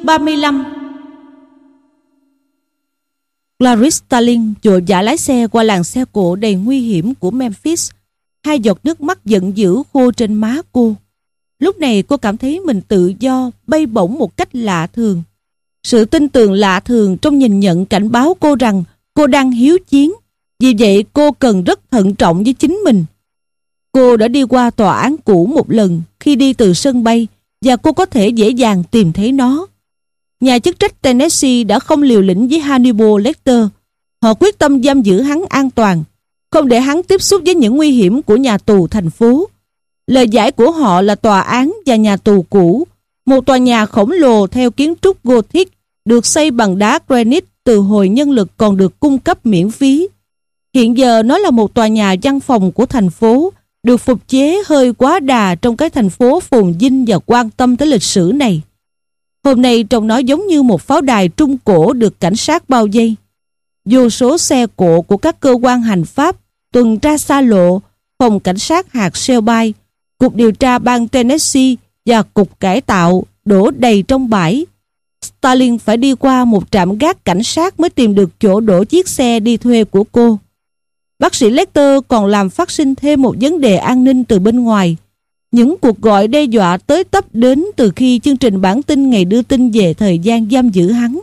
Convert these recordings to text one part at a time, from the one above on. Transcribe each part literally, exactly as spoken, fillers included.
ba mươi lăm. Clarice Starling vội vã lái xe qua làng xe cộ đầy nguy hiểm của Memphis. Hai giọt nước mắt giận dữ khô trên má cô. Lúc này cô cảm thấy mình tự do, bay bổng một cách lạ thường. Sự tin tưởng lạ thường trong nhìn nhận cảnh báo cô rằng cô đang hiếu chiến. Vì vậy cô cần rất thận trọng với chính mình. Cô đã đi qua tòa án cũ một lần khi đi từ sân bay và cô có thể dễ dàng tìm thấy nó. Nhà chức trách Tennessee đã không liều lĩnh với Hannibal Lecter. Họ quyết tâm giam giữ hắn an toàn, không để hắn tiếp xúc với những nguy hiểm của nhà tù thành phố. Lời giải của họ là tòa án và nhà tù cũ, một tòa nhà khổng lồ theo kiến trúc Gothic được xây bằng đá granite từ hồi nhân lực còn được cung cấp miễn phí. Hiện giờ nó là một tòa nhà văn phòng của thành phố, được phục chế hơi quá đà trong cái thành phố phồn vinh và quan tâm tới lịch sử này. Hôm nay trông nó giống như một pháo đài trung cổ được cảnh sát bao vây. Vô số xe cộ của các cơ quan hành pháp, tuần tra xa lộ, phòng cảnh sát hạt Shelby, cục điều tra bang Tennessee và cục cải tạo đổ đầy trong bãi. Starling phải đi qua một trạm gác cảnh sát mới tìm được chỗ đổ chiếc xe đi thuê của cô. Bác sĩ Lecter còn làm phát sinh thêm một vấn đề an ninh từ bên ngoài. Những cuộc gọi đe dọa tới tấp đến từ khi chương trình bản tin ngày đưa tin về thời gian giam giữ hắn.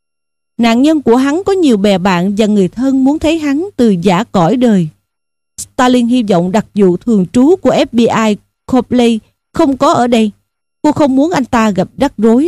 Nạn nhân của hắn có nhiều bè bạn và người thân muốn thấy hắn từ giã cõi đời. Starling hy vọng đặc vụ thường trú của ép bê i Copley không có ở đây. Cô không muốn anh ta gặp rắc rối.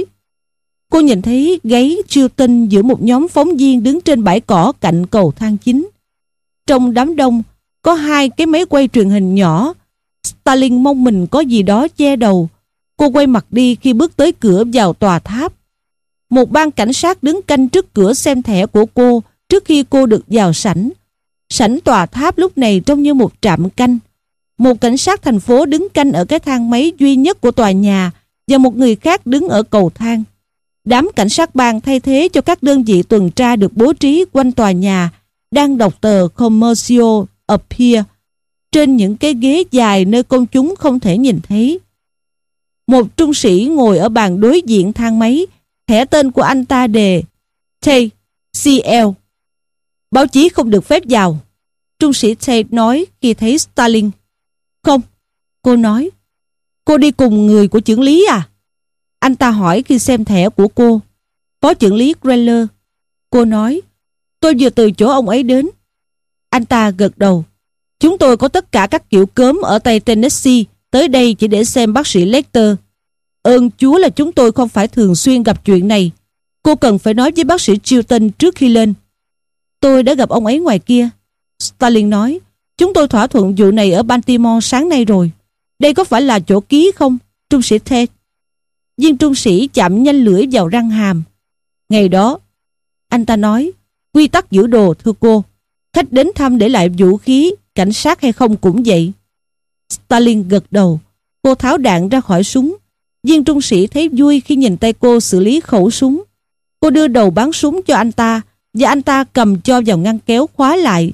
Cô nhìn thấy gáy Chilton giữa một nhóm phóng viên đứng trên bãi cỏ cạnh cầu thang chính. Trong đám đông có hai cái máy quay truyền hình nhỏ. Starling mong mình có gì đó che đầu. Cô quay mặt đi khi bước tới cửa vào tòa tháp. Một ban cảnh sát đứng canh trước cửa xem thẻ của cô trước khi cô được vào sảnh. Sảnh tòa tháp lúc này trông như một trạm canh. Một cảnh sát thành phố đứng canh ở cái thang máy duy nhất của tòa nhà và một người khác đứng ở cầu thang. Đám cảnh sát bang thay thế cho các đơn vị tuần tra được bố trí quanh tòa nhà đang đọc tờ Commercial Appeal trên những cái ghế dài nơi công chúng không thể nhìn thấy. Một trung sĩ ngồi ở bàn đối diện thang máy, thẻ tên của anh ta đề Tate xê lờ. Báo chí không được phép vào, trung sĩ Tate nói khi thấy Starling. Không, cô nói. Cô đi cùng người của chưởng lý à? Anh ta hỏi khi xem thẻ của cô. Phó chưởng lý Greller. Cô nói, tôi vừa từ chỗ ông ấy đến. Anh ta gật đầu. Chúng tôi có tất cả các kiểu cớm ở Tây Tennessee tới đây chỉ để xem bác sĩ Lecter. Ơn Chúa là chúng tôi không phải thường xuyên gặp chuyện này. Cô cần phải nói với bác sĩ Chilton trước khi lên. Tôi đã gặp ông ấy ngoài kia. Starling nói, chúng tôi thỏa thuận vụ này ở Baltimore sáng nay rồi. Đây có phải là chỗ ký không, trung sĩ Tate? Viên trung sĩ chạm nhanh lưỡi vào răng hàm. Ngày đó, anh ta nói, quy tắc giữ đồ thưa cô. Khách đến thăm để lại vũ khí, cảnh sát hay không cũng vậy. Starling gật đầu. Cô tháo đạn ra khỏi súng. Viên trung sĩ thấy vui khi nhìn tay cô xử lý khẩu súng. Cô đưa đầu bắn súng cho anh ta và anh ta cầm cho vào ngăn kéo khóa lại.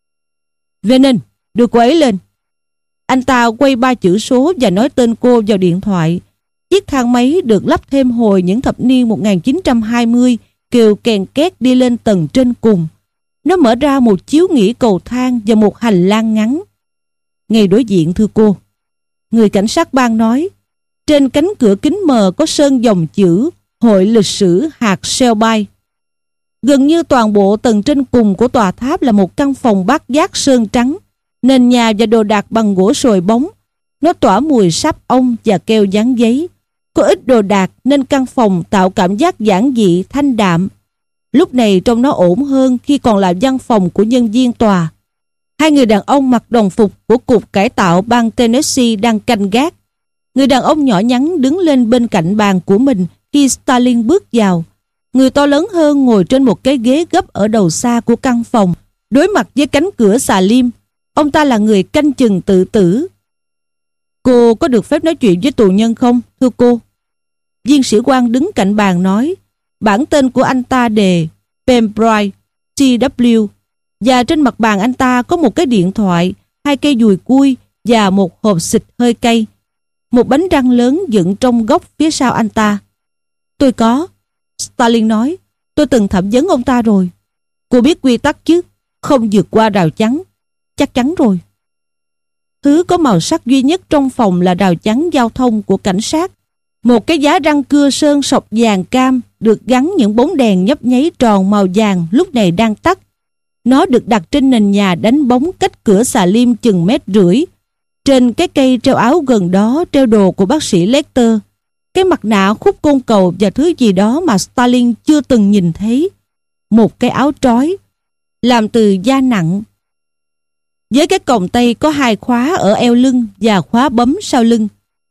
Venon, đưa cô ấy lên. Anh ta quay ba chữ số và nói tên cô vào điện thoại. Chiếc thang máy được lắp thêm hồi những thập niên một nghìn chín trăm hai mươi kêu kèn két đi lên tầng trên cùng. Nó mở ra một chiếu nghỉ cầu thang và một hành lang ngắn. Ngay đối diện thưa cô. Người cảnh sát bang nói. Trên cánh cửa kính mờ có sơn dòng chữ Hội lịch sử hạt Shelby. Gần như toàn bộ tầng trên cùng của tòa tháp là một căn phòng bát giác sơn trắng. Nền nhà và đồ đạc bằng gỗ sồi bóng. Nó tỏa mùi sáp ong và keo dán giấy. Có ít đồ đạc nên căn phòng tạo cảm giác giản dị, thanh đạm. Lúc này trông nó ổn hơn khi còn là văn phòng của nhân viên tòa. Hai người đàn ông mặc đồng phục của cục cải tạo bang Tennessee đang canh gác. Người đàn ông nhỏ nhắn đứng lên bên cạnh bàn của mình khi Starling bước vào. Người to lớn hơn ngồi trên một cái ghế gấp ở đầu xa của căn phòng, đối mặt với cánh cửa xà lim. Ông ta là người canh chừng tự tử. Cô có được phép nói chuyện với tù nhân không, thưa cô? Viên sĩ quan đứng cạnh bàn nói. Bản tên của anh ta đề Pembroke tê vê và trên mặt bàn anh ta có một cái điện thoại, hai cây dùi cui và một hộp xịt hơi cay. Một bánh răng lớn dựng trong góc phía sau anh ta. Tôi có. Stalin nói. Tôi từng thẩm vấn ông ta rồi. Cô biết quy tắc chứ? Không vượt qua rào chắn. Chắc chắn rồi. Thứ có màu sắc duy nhất trong phòng là rào chắn giao thông của cảnh sát. Một cái giá răng cưa sơn sọc vàng cam được gắn những bóng đèn nhấp nháy tròn màu vàng lúc này đang tắt. Nó được đặt trên nền nhà đánh bóng cách cửa xà lim chừng mét rưỡi. Trên cái cây treo áo gần đó treo đồ của bác sĩ Lecter, cái mặt nạ khúc côn cầu và thứ gì đó mà Stalin chưa từng nhìn thấy. Một cái áo trói làm từ da nặng, với cái còng tay có hai khóa ở eo lưng và khóa bấm sau lưng.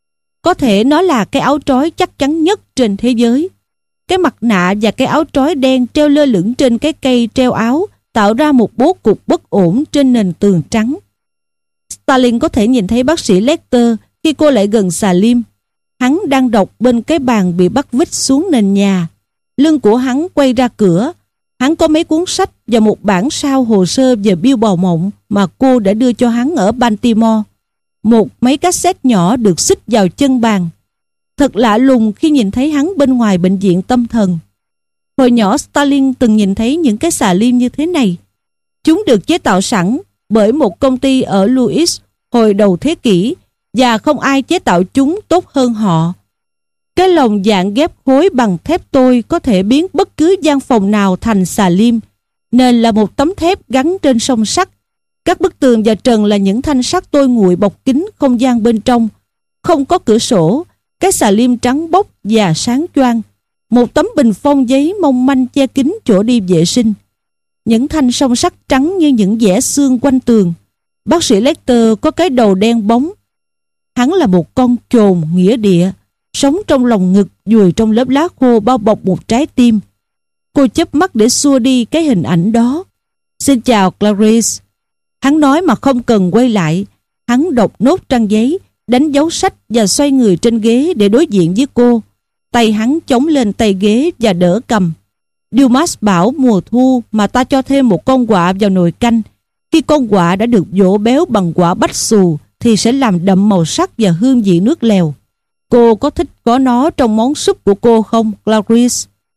Có thể nó là cái áo trói chắc chắn nhất trên thế giới. Cái mặt nạ và cái áo trói đen treo lơ lửng trên cái cây treo áo tạo ra một bố cục bất ổn trên nền tường trắng. Stalin có thể nhìn thấy bác sĩ Lecter khi cô lại gần xà lim. Hắn đang đọc bên cái bàn bị bắt vít xuống nền nhà. Lưng của hắn quay ra cửa. Hắn có mấy cuốn sách và một bản sao hồ sơ về Bill Bào Mộng mà cô đã đưa cho hắn ở Baltimore. Một máy cassette nhỏ được xích vào chân bàn. Thật lạ lùng khi nhìn thấy hắn bên ngoài bệnh viện tâm thần. Hồi nhỏ Stalin từng nhìn thấy những cái xà lim như thế này. Chúng được chế tạo sẵn bởi một công ty ở Louis hồi đầu thế kỷ và không ai chế tạo chúng tốt hơn họ. Cái lồng dạng ghép khối bằng thép tôi có thể biến bất cứ gian phòng nào thành xà lim. Nền là một tấm thép gắn trên song sắt. Các bức tường và trần là những thanh sắt tôi nguội bọc kín không gian bên trong. Không có cửa sổ. Cái xà lim trắng bóc và sáng choang. Một tấm bình phong giấy mong manh che kín chỗ đi vệ sinh. Những thanh song sắt trắng như những vẽ xương quanh tường. Bác sĩ Lecter có cái đầu đen bóng. Hắn là một con chồn nghĩa địa, sống trong lòng ngực vùi trong lớp lá khô bao bọc một trái tim. Cô chớp mắt để xua đi cái hình ảnh đó. Xin chào Clarice. Hắn nói mà không cần quay lại. Hắn đọc nốt trang giấy, đánh dấu sách và xoay người trên ghế để đối diện với cô. Tay hắn chống lên tay ghế và đỡ cầm. Dumas bảo mùa thu mà ta cho thêm một con quạ vào nồi canh. Khi con quạ đã được dỗ béo bằng quả bách xù thì sẽ làm đậm màu sắc và hương vị nước lèo. Cô có thích có nó trong món súp của cô không, Clarice?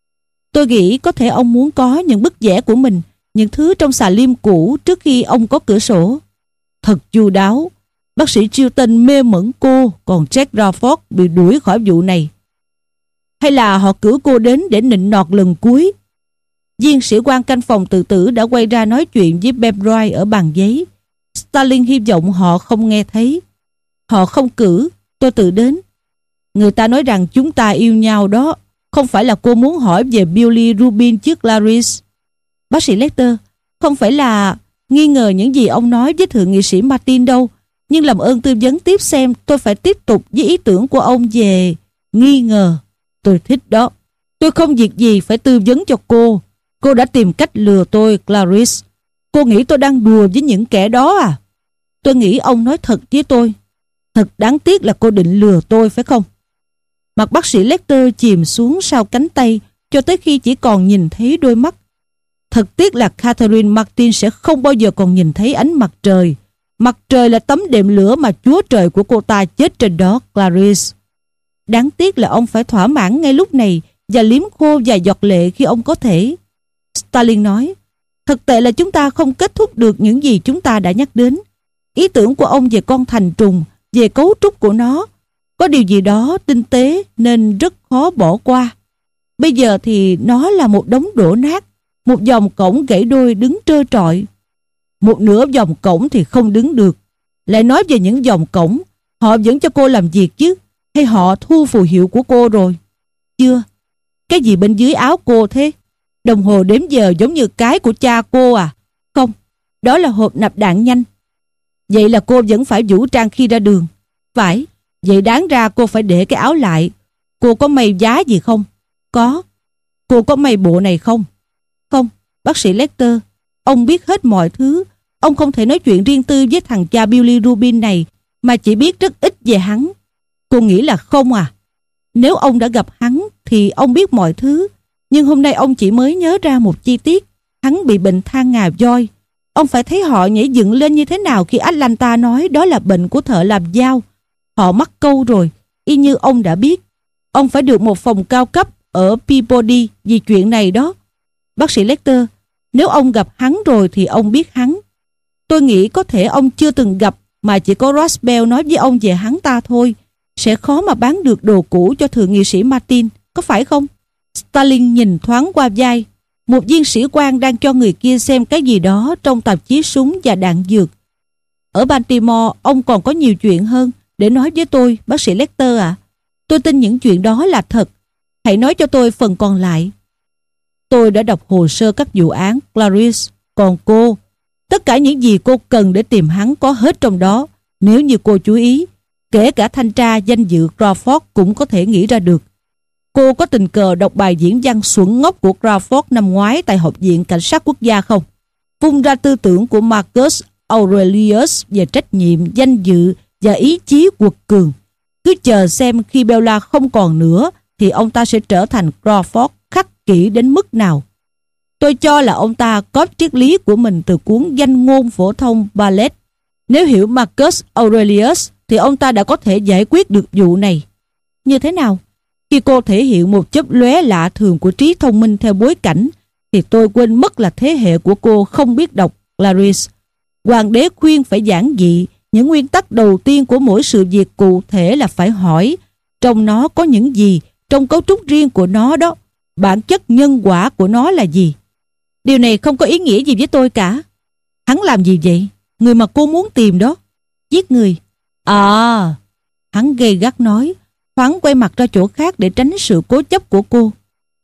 Tôi nghĩ có thể ông muốn có những bức vẽ của mình, những thứ trong xà lim cũ trước khi ông có cửa sổ. Thật chu đáo. Bác sĩ Chilton mê mẩn cô, còn Jack Crawford bị đuổi khỏi vụ này. Hay là họ cử cô đến để nịnh nọt lần cuối? Viên sĩ quan canh phòng tự tử đã quay ra nói chuyện với Bemroy ở bàn giấy. Stalin hy vọng họ không nghe thấy. Họ không cử, tôi tự đến. Người ta nói rằng chúng ta yêu nhau đó. Không phải là cô muốn hỏi về Billy Rubin chứ, Clarice? Bác sĩ Lecter, không phải là nghi ngờ những gì ông nói với thượng nghị sĩ Martin đâu. Nhưng làm ơn tư vấn tiếp xem tôi phải tiếp tục với ý tưởng của ông về nghi ngờ. Tôi thích đó. Tôi không việc gì phải tư vấn cho cô. Cô đã tìm cách lừa tôi, Clarice. Cô nghĩ tôi đang đùa với những kẻ đó à? Tôi nghĩ ông nói thật với tôi. Thật đáng tiếc là cô định lừa tôi phải không? Mặt bác sĩ Lecter chìm xuống sau cánh tay cho tới khi chỉ còn nhìn thấy đôi mắt. Thật tiếc là Catherine Martin sẽ không bao giờ còn nhìn thấy ánh mặt trời. Mặt trời là tấm đệm lửa mà chúa trời của cô ta chết trên đó, Clarice. Đáng tiếc là ông phải thỏa mãn ngay lúc này và liếm khô vài giọt lệ khi ông có thể. Stalin nói, thực tệ là chúng ta không kết thúc được những gì chúng ta đã nhắc đến. Ý tưởng của ông về con thành trùng, về cấu trúc của nó, có điều gì đó tinh tế nên rất khó bỏ qua. Bây giờ thì nó là một đống đổ nát, một dòng cổng gãy đôi đứng trơ trọi. Một nửa dòng cổng thì không đứng được. Lại nói về những dòng cổng, họ vẫn cho cô làm việc chứ? Hay họ thu phù hiệu của cô rồi? Chưa. Cái gì bên dưới áo cô thế? Đồng hồ đếm giờ giống như cái của cha cô à? Không, đó là hộp nạp đạn nhanh. Vậy là cô vẫn phải vũ trang khi ra đường. Phải, vậy đáng ra cô phải để cái áo lại. Cô có may giá gì không? Có. Cô có may bộ này không? Không, bác sĩ Lecter, ông biết hết mọi thứ. Ông không thể nói chuyện riêng tư với thằng cha Billy Rubin này mà chỉ biết rất ít về hắn. Cô nghĩ là không à? Nếu ông đã gặp hắn thì ông biết mọi thứ. Nhưng hôm nay ông chỉ mới nhớ ra một chi tiết. Hắn bị bệnh than ngà voi. Ông phải thấy họ nhảy dựng lên như thế nào khi Atlanta nói đó là bệnh của thợ làm dao. Họ mắc câu rồi, y như ông đã biết. Ông phải được một phòng cao cấp ở Peabody vì chuyện này đó. Bác sĩ Lecter, nếu ông gặp hắn rồi thì ông biết hắn. Tôi nghĩ có thể ông chưa từng gặp mà chỉ có Roswell nói với ông về hắn ta thôi. Sẽ khó mà bán được đồ cũ cho thượng nghị sĩ Martin, có phải không? Stalin nhìn thoáng qua vai. Một viên sĩ quan đang cho người kia xem cái gì đó trong tạp chí súng và đạn dược. Ở Baltimore, ông còn có nhiều chuyện hơn để nói với tôi, bác sĩ Lecter ạ. À. Tôi tin những chuyện đó là thật. Hãy nói cho tôi phần còn lại. Tôi đã đọc hồ sơ các vụ án, Clarice. Còn cô, tất cả những gì cô cần để tìm hắn có hết trong đó. Nếu như cô chú ý, kể cả thanh tra danh dự Crawford cũng có thể nghĩ ra được. Cô có tình cờ đọc bài diễn văn xuẩn ngốc của Crawford năm ngoái tại Học viện Cảnh sát Quốc gia không? Vung ra tư tưởng của Marcus Aurelius về trách nhiệm, danh dự và ý chí quật cường. Cứ chờ xem khi Bella không còn nữa thì ông ta sẽ trở thành Crawford khắc kỷ đến mức nào. Tôi cho là ông ta có triết lý của mình từ cuốn Danh ngôn phổ thông Ballet. Nếu hiểu Marcus Aurelius thì ông ta đã có thể giải quyết được vụ này. Như thế nào? Khi cô thể hiện một chớp lóe lạ thường của trí thông minh theo bối cảnh thì tôi quên mất là thế hệ của cô không biết đọc Clarice. Hoàng đế khuyên phải giản dị. Những nguyên tắc đầu tiên của mỗi sự việc cụ thể là phải hỏi trong nó có những gì, trong cấu trúc riêng của nó đó, bản chất nhân quả của nó là gì. Điều này không có ý nghĩa gì với tôi cả. Hắn làm gì vậy? Người mà cô muốn tìm đó. Giết người. À, hắn gay gắt nói, thoáng quay mặt ra chỗ khác để tránh sự cố chấp của cô.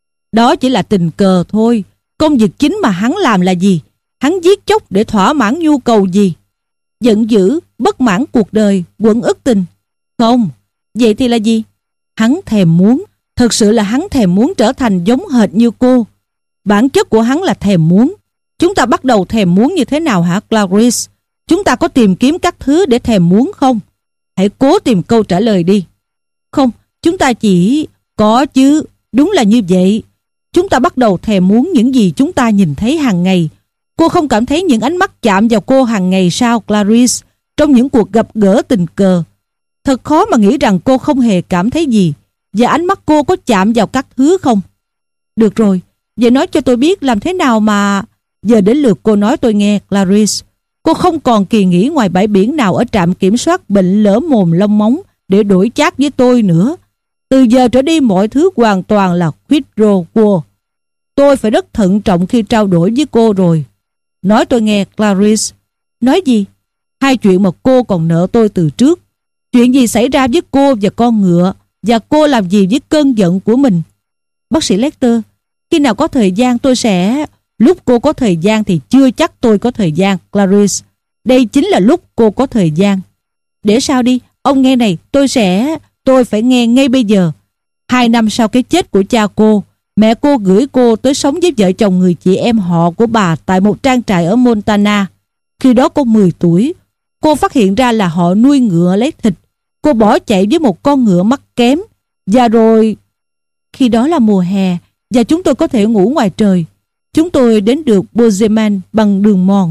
Đó chỉ là tình cờ thôi. Công việc chính mà hắn làm là gì? Hắn giết chóc để thỏa mãn nhu cầu gì? Giận dữ, bất mãn cuộc đời, quẫn ức tình. Không, vậy thì là gì? Hắn thèm muốn. Thật sự là hắn thèm muốn trở thành giống hệt như cô. Bản chất của hắn là thèm muốn. Chúng ta bắt đầu thèm muốn như thế nào hả Clarice? Chúng ta có tìm kiếm các thứ để thèm muốn không? Hãy cố tìm câu trả lời đi. Không, chúng ta chỉ... Có chứ, đúng là như vậy. Chúng ta bắt đầu thèm muốn những gì chúng ta nhìn thấy hàng ngày. Cô không cảm thấy những ánh mắt chạm vào cô hàng ngày sao Clarice? Trong những cuộc gặp gỡ tình cờ. Thật khó mà nghĩ rằng cô không hề cảm thấy gì. Và ánh mắt cô có chạm vào các thứ không? Được rồi, vậy nói cho tôi biết làm thế nào mà... Giờ đến lượt cô nói tôi nghe Clarice. Cô không còn kỳ nghỉ ngoài bãi biển nào ở trạm kiểm soát bệnh lở mồm lông móng để đổi chác với tôi nữa. Từ giờ trở đi mọi thứ hoàn toàn là quid pro quo. Tôi phải rất thận trọng khi trao đổi với cô rồi. Nói tôi nghe Clarice. Nói gì? Hai chuyện mà cô còn nợ tôi từ trước. Chuyện gì xảy ra với cô và con ngựa, và cô làm gì với cơn giận của mình? Bác sĩ Lecter, khi nào có thời gian tôi sẽ... Lúc cô có thời gian thì chưa chắc tôi có thời gian, Clarice. Đây chính là lúc cô có thời gian. Để sao đi, ông nghe này, tôi sẽ... Tôi phải nghe ngay bây giờ. Hai năm sau cái chết của cha cô, mẹ cô gửi cô tới sống với vợ chồng người chị em họ của bà tại một trang trại ở Montana. Khi đó cô mười tuổi. Cô phát hiện ra là họ nuôi ngựa lấy thịt. Cô bỏ chạy với một con ngựa mắt kém. Và rồi... Khi đó là mùa hè và chúng tôi có thể ngủ ngoài trời. Chúng tôi đến được Bozeman bằng đường mòn.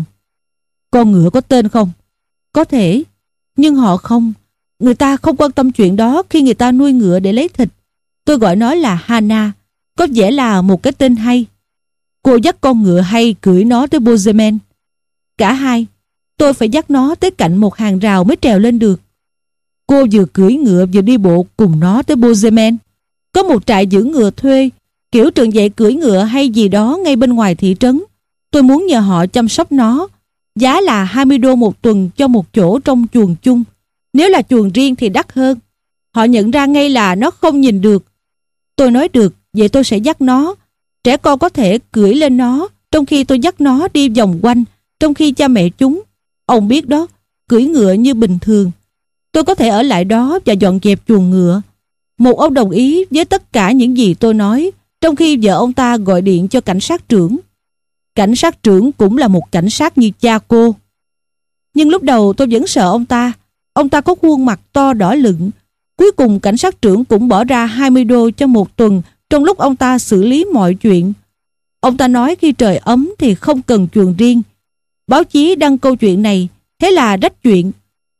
Con ngựa có tên không? Có thể. Nhưng họ không. Người ta không quan tâm chuyện đó khi người ta nuôi ngựa để lấy thịt. Tôi gọi nó là Hannah. Có vẻ là một cái tên hay. Cô dắt con ngựa hay cưỡi nó tới Bozeman. Cả hai. Tôi phải dắt nó tới cạnh một hàng rào mới trèo lên được. Cô vừa cưỡi ngựa vừa đi bộ cùng nó tới Bozeman. Có một trại giữ ngựa thuê, kiểu trường dạy cưỡi ngựa hay gì đó ngay bên ngoài thị trấn. Tôi muốn nhờ họ chăm sóc nó. Giá là hai mươi đô một tuần cho một chỗ trong chuồng chung. Nếu là chuồng riêng thì đắt hơn. Họ nhận ra ngay là nó không nhìn được. Tôi nói được, vậy tôi sẽ dắt nó. Trẻ con có thể cưỡi lên nó, trong khi tôi dắt nó đi vòng quanh, trong khi cha mẹ chúng, ông biết đó, cưỡi ngựa như bình thường. Tôi có thể ở lại đó và dọn dẹp chuồng ngựa. Một ông đồng ý với tất cả những gì tôi nói, trong khi vợ ông ta gọi điện cho cảnh sát trưởng. Cảnh sát trưởng cũng là một cảnh sát như cha cô. Nhưng lúc đầu tôi vẫn sợ ông ta. Ông ta có khuôn mặt to đỏ lựng. Cuối cùng cảnh sát trưởng cũng bỏ ra hai mươi đô cho một tuần trong lúc ông ta xử lý mọi chuyện. Ông ta nói khi trời ấm thì không cần chuồng riêng. Báo chí đăng câu chuyện này, thế là rách chuyện.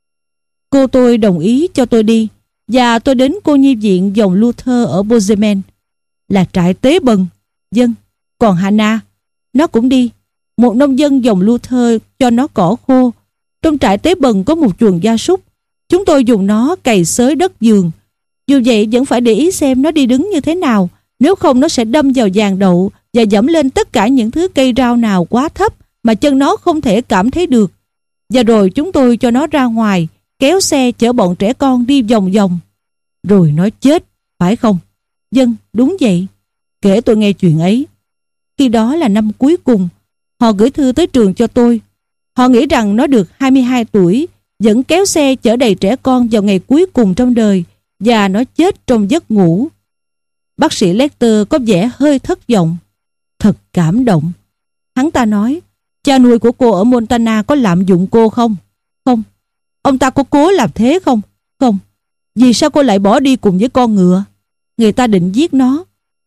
Cô tôi đồng ý cho tôi đi, và tôi đến cô nhi viện dòng Luther ở Bozeman. Là trại tế bần. Dân. Còn Hannah, nó cũng đi. Một nông dân dòng Luther cho nó cỏ khô. Trong trại tế bần có một chuồng gia súc. Chúng tôi dùng nó cày xới đất giường. Dù vậy vẫn phải để ý xem nó đi đứng như thế nào. Nếu không nó sẽ đâm vào giàn đậu và dẫm lên tất cả những thứ cây rau nào quá thấp mà chân nó không thể cảm thấy được. Và rồi chúng tôi cho nó ra ngoài, kéo xe chở bọn trẻ con đi vòng vòng. Rồi nó chết, phải không? Dân, đúng vậy. Kể tôi nghe chuyện ấy. Khi đó là năm cuối cùng. Họ gửi thư tới trường cho tôi. Họ nghĩ rằng nó được hai mươi hai tuổi, vẫn kéo xe chở đầy trẻ con vào ngày cuối cùng trong đời, và nó chết trong giấc ngủ. Bác sĩ Lecter có vẻ hơi thất vọng. Thật cảm động. Hắn ta nói, cha nuôi của cô ở Montana có lạm dụng cô không? Không. Ông ta có cố làm thế không? Không. Vì sao cô lại bỏ đi cùng với con ngựa? Người ta định giết nó.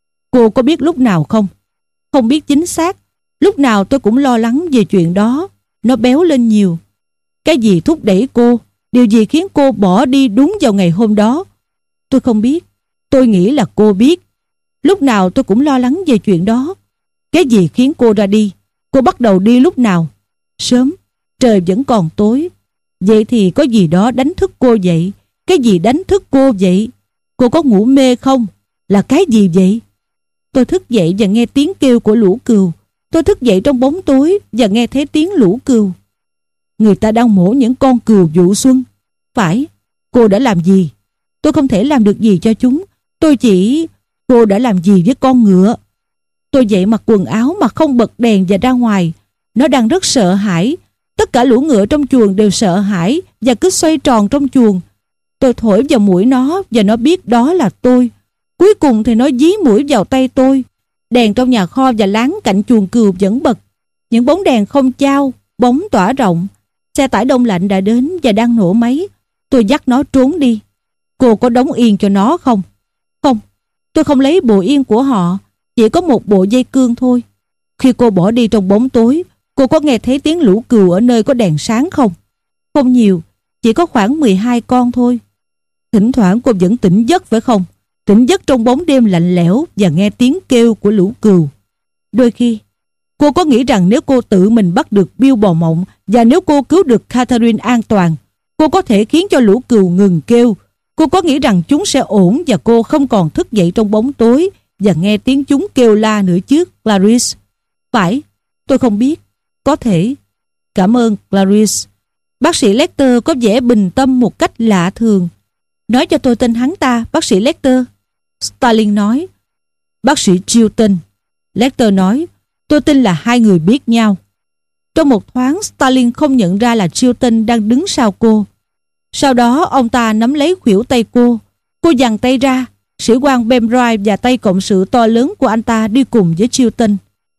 Cô có biết lúc nào không? Không biết chính xác. Lúc nào tôi cũng lo lắng về chuyện đó. Nó béo lên nhiều. Cái gì thúc đẩy cô? Điều gì khiến cô bỏ đi đúng vào ngày hôm đó? Tôi không biết. Tôi nghĩ là cô biết. Lúc nào tôi cũng lo lắng về chuyện đó. Cái gì khiến cô ra đi? Cô bắt đầu đi lúc nào? Sớm. Trời vẫn còn tối. Vậy thì có gì đó đánh thức cô dậy? Cái gì đánh thức cô vậy? Cô có ngủ mê không? Là cái gì vậy? Tôi thức dậy và nghe tiếng kêu của lũ cừu. Tôi thức dậy trong bóng tối và nghe thấy tiếng lũ cừu. Người ta đang mổ những con cừu vụ xuân. Phải. Cô đã làm gì? Tôi không thể làm được gì cho chúng. Tôi chỉ... Cô đã làm gì với con ngựa? Tôi dậy mặc quần áo mà không bật đèn và ra ngoài. Nó đang rất sợ hãi. Tất cả lũ ngựa trong chuồng đều sợ hãi và cứ xoay tròn trong chuồng. Tôi thổi vào mũi nó và nó biết đó là tôi. Cuối cùng thì nó dí mũi vào tay tôi. Đèn trong nhà kho và láng cạnh chuồng cừu vẫn bật. Những bóng đèn không chao, bóng tỏa rộng. Xe tải đông lạnh đã đến và đang nổ máy. Tôi dắt nó trốn đi. Cô có đóng yên cho nó không? Không, tôi không lấy bộ yên của họ. Chỉ có một bộ dây cương thôi. Khi cô bỏ đi trong bóng tối, cô có nghe thấy tiếng lũ cừu ở nơi có đèn sáng không? Không nhiều, chỉ có khoảng mười hai con thôi. Thỉnh thoảng cô vẫn tỉnh giấc phải không? Tỉnh giấc trong bóng đêm lạnh lẽo và nghe tiếng kêu của lũ cừu. Đôi khi, cô có nghĩ rằng nếu cô tự mình bắt được Bill bò mộng và nếu cô cứu được Catherine an toàn, cô có thể khiến cho lũ cừu ngừng kêu. Cô có nghĩ rằng chúng sẽ ổn và cô không còn thức dậy trong bóng tối và nghe tiếng chúng kêu la nữa chứ, Clarice? Phải, tôi không biết. Có thể. Cảm ơn, Clarice. Bác sĩ Lecter có vẻ bình tâm một cách lạ thường. Nói cho tôi tên hắn ta, bác sĩ Lecter. Starling nói. Bác sĩ Chilton. Lecter nói. Tôi tin là hai người biết nhau. Trong một thoáng, Starling không nhận ra là Chilton đang đứng sau cô. Sau đó ông ta nắm lấy khuỷu tay cô. Cô giằng tay ra. Sĩ quan Bembroy và tay cộng sự to lớn của anh ta đi cùng với Chilton.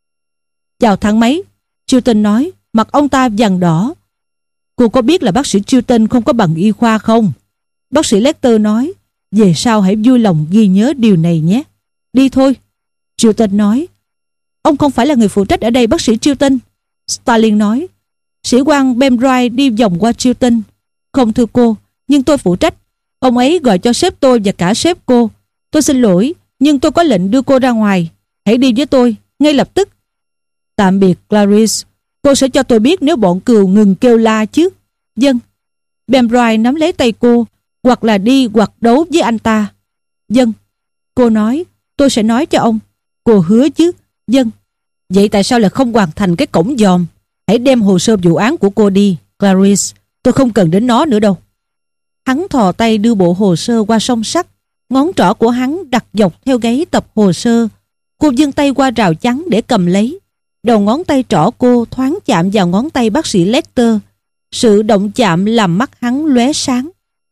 Chào thang máy, Chilton nói. Mặt ông ta vằn đỏ. Cô có biết là bác sĩ Chilton không có bằng y khoa không? Bác sĩ Lecter nói. Về sau hãy vui lòng ghi nhớ điều này nhé. Đi thôi, Chilton nói. Ông không phải là người phụ trách ở đây, bác sĩ Chilton. Starling nói. Sĩ quan Bembroy đi vòng qua Chilton. Không thưa cô, nhưng tôi phụ trách. Ông ấy gọi cho sếp tôi và cả sếp cô. Tôi xin lỗi, nhưng tôi có lệnh đưa cô ra ngoài. Hãy đi với tôi, ngay lập tức. Tạm biệt, Clarice. Cô sẽ cho tôi biết nếu bọn cừu ngừng kêu la chứ. Vâng. Bembroy nắm lấy tay cô, hoặc là đi hoặc đấu với anh ta. Vâng. Cô nói, tôi sẽ nói cho ông. Cô hứa chứ? Vâng. Vậy tại sao lại không hoàn thành cái cổng dòm? Hãy đem hồ sơ vụ án của cô đi, Clarice. Tôi không cần đến nó nữa đâu. Hắn thò tay đưa bộ hồ sơ qua song sắt. Ngón trỏ của hắn đặt dọc theo gáy tập hồ sơ. Cô giương tay qua rào chắn để cầm lấy. Đầu ngón tay trỏ cô thoáng chạm vào ngón tay bác sĩ Lecter. Sự động chạm làm mắt hắn lóe sáng.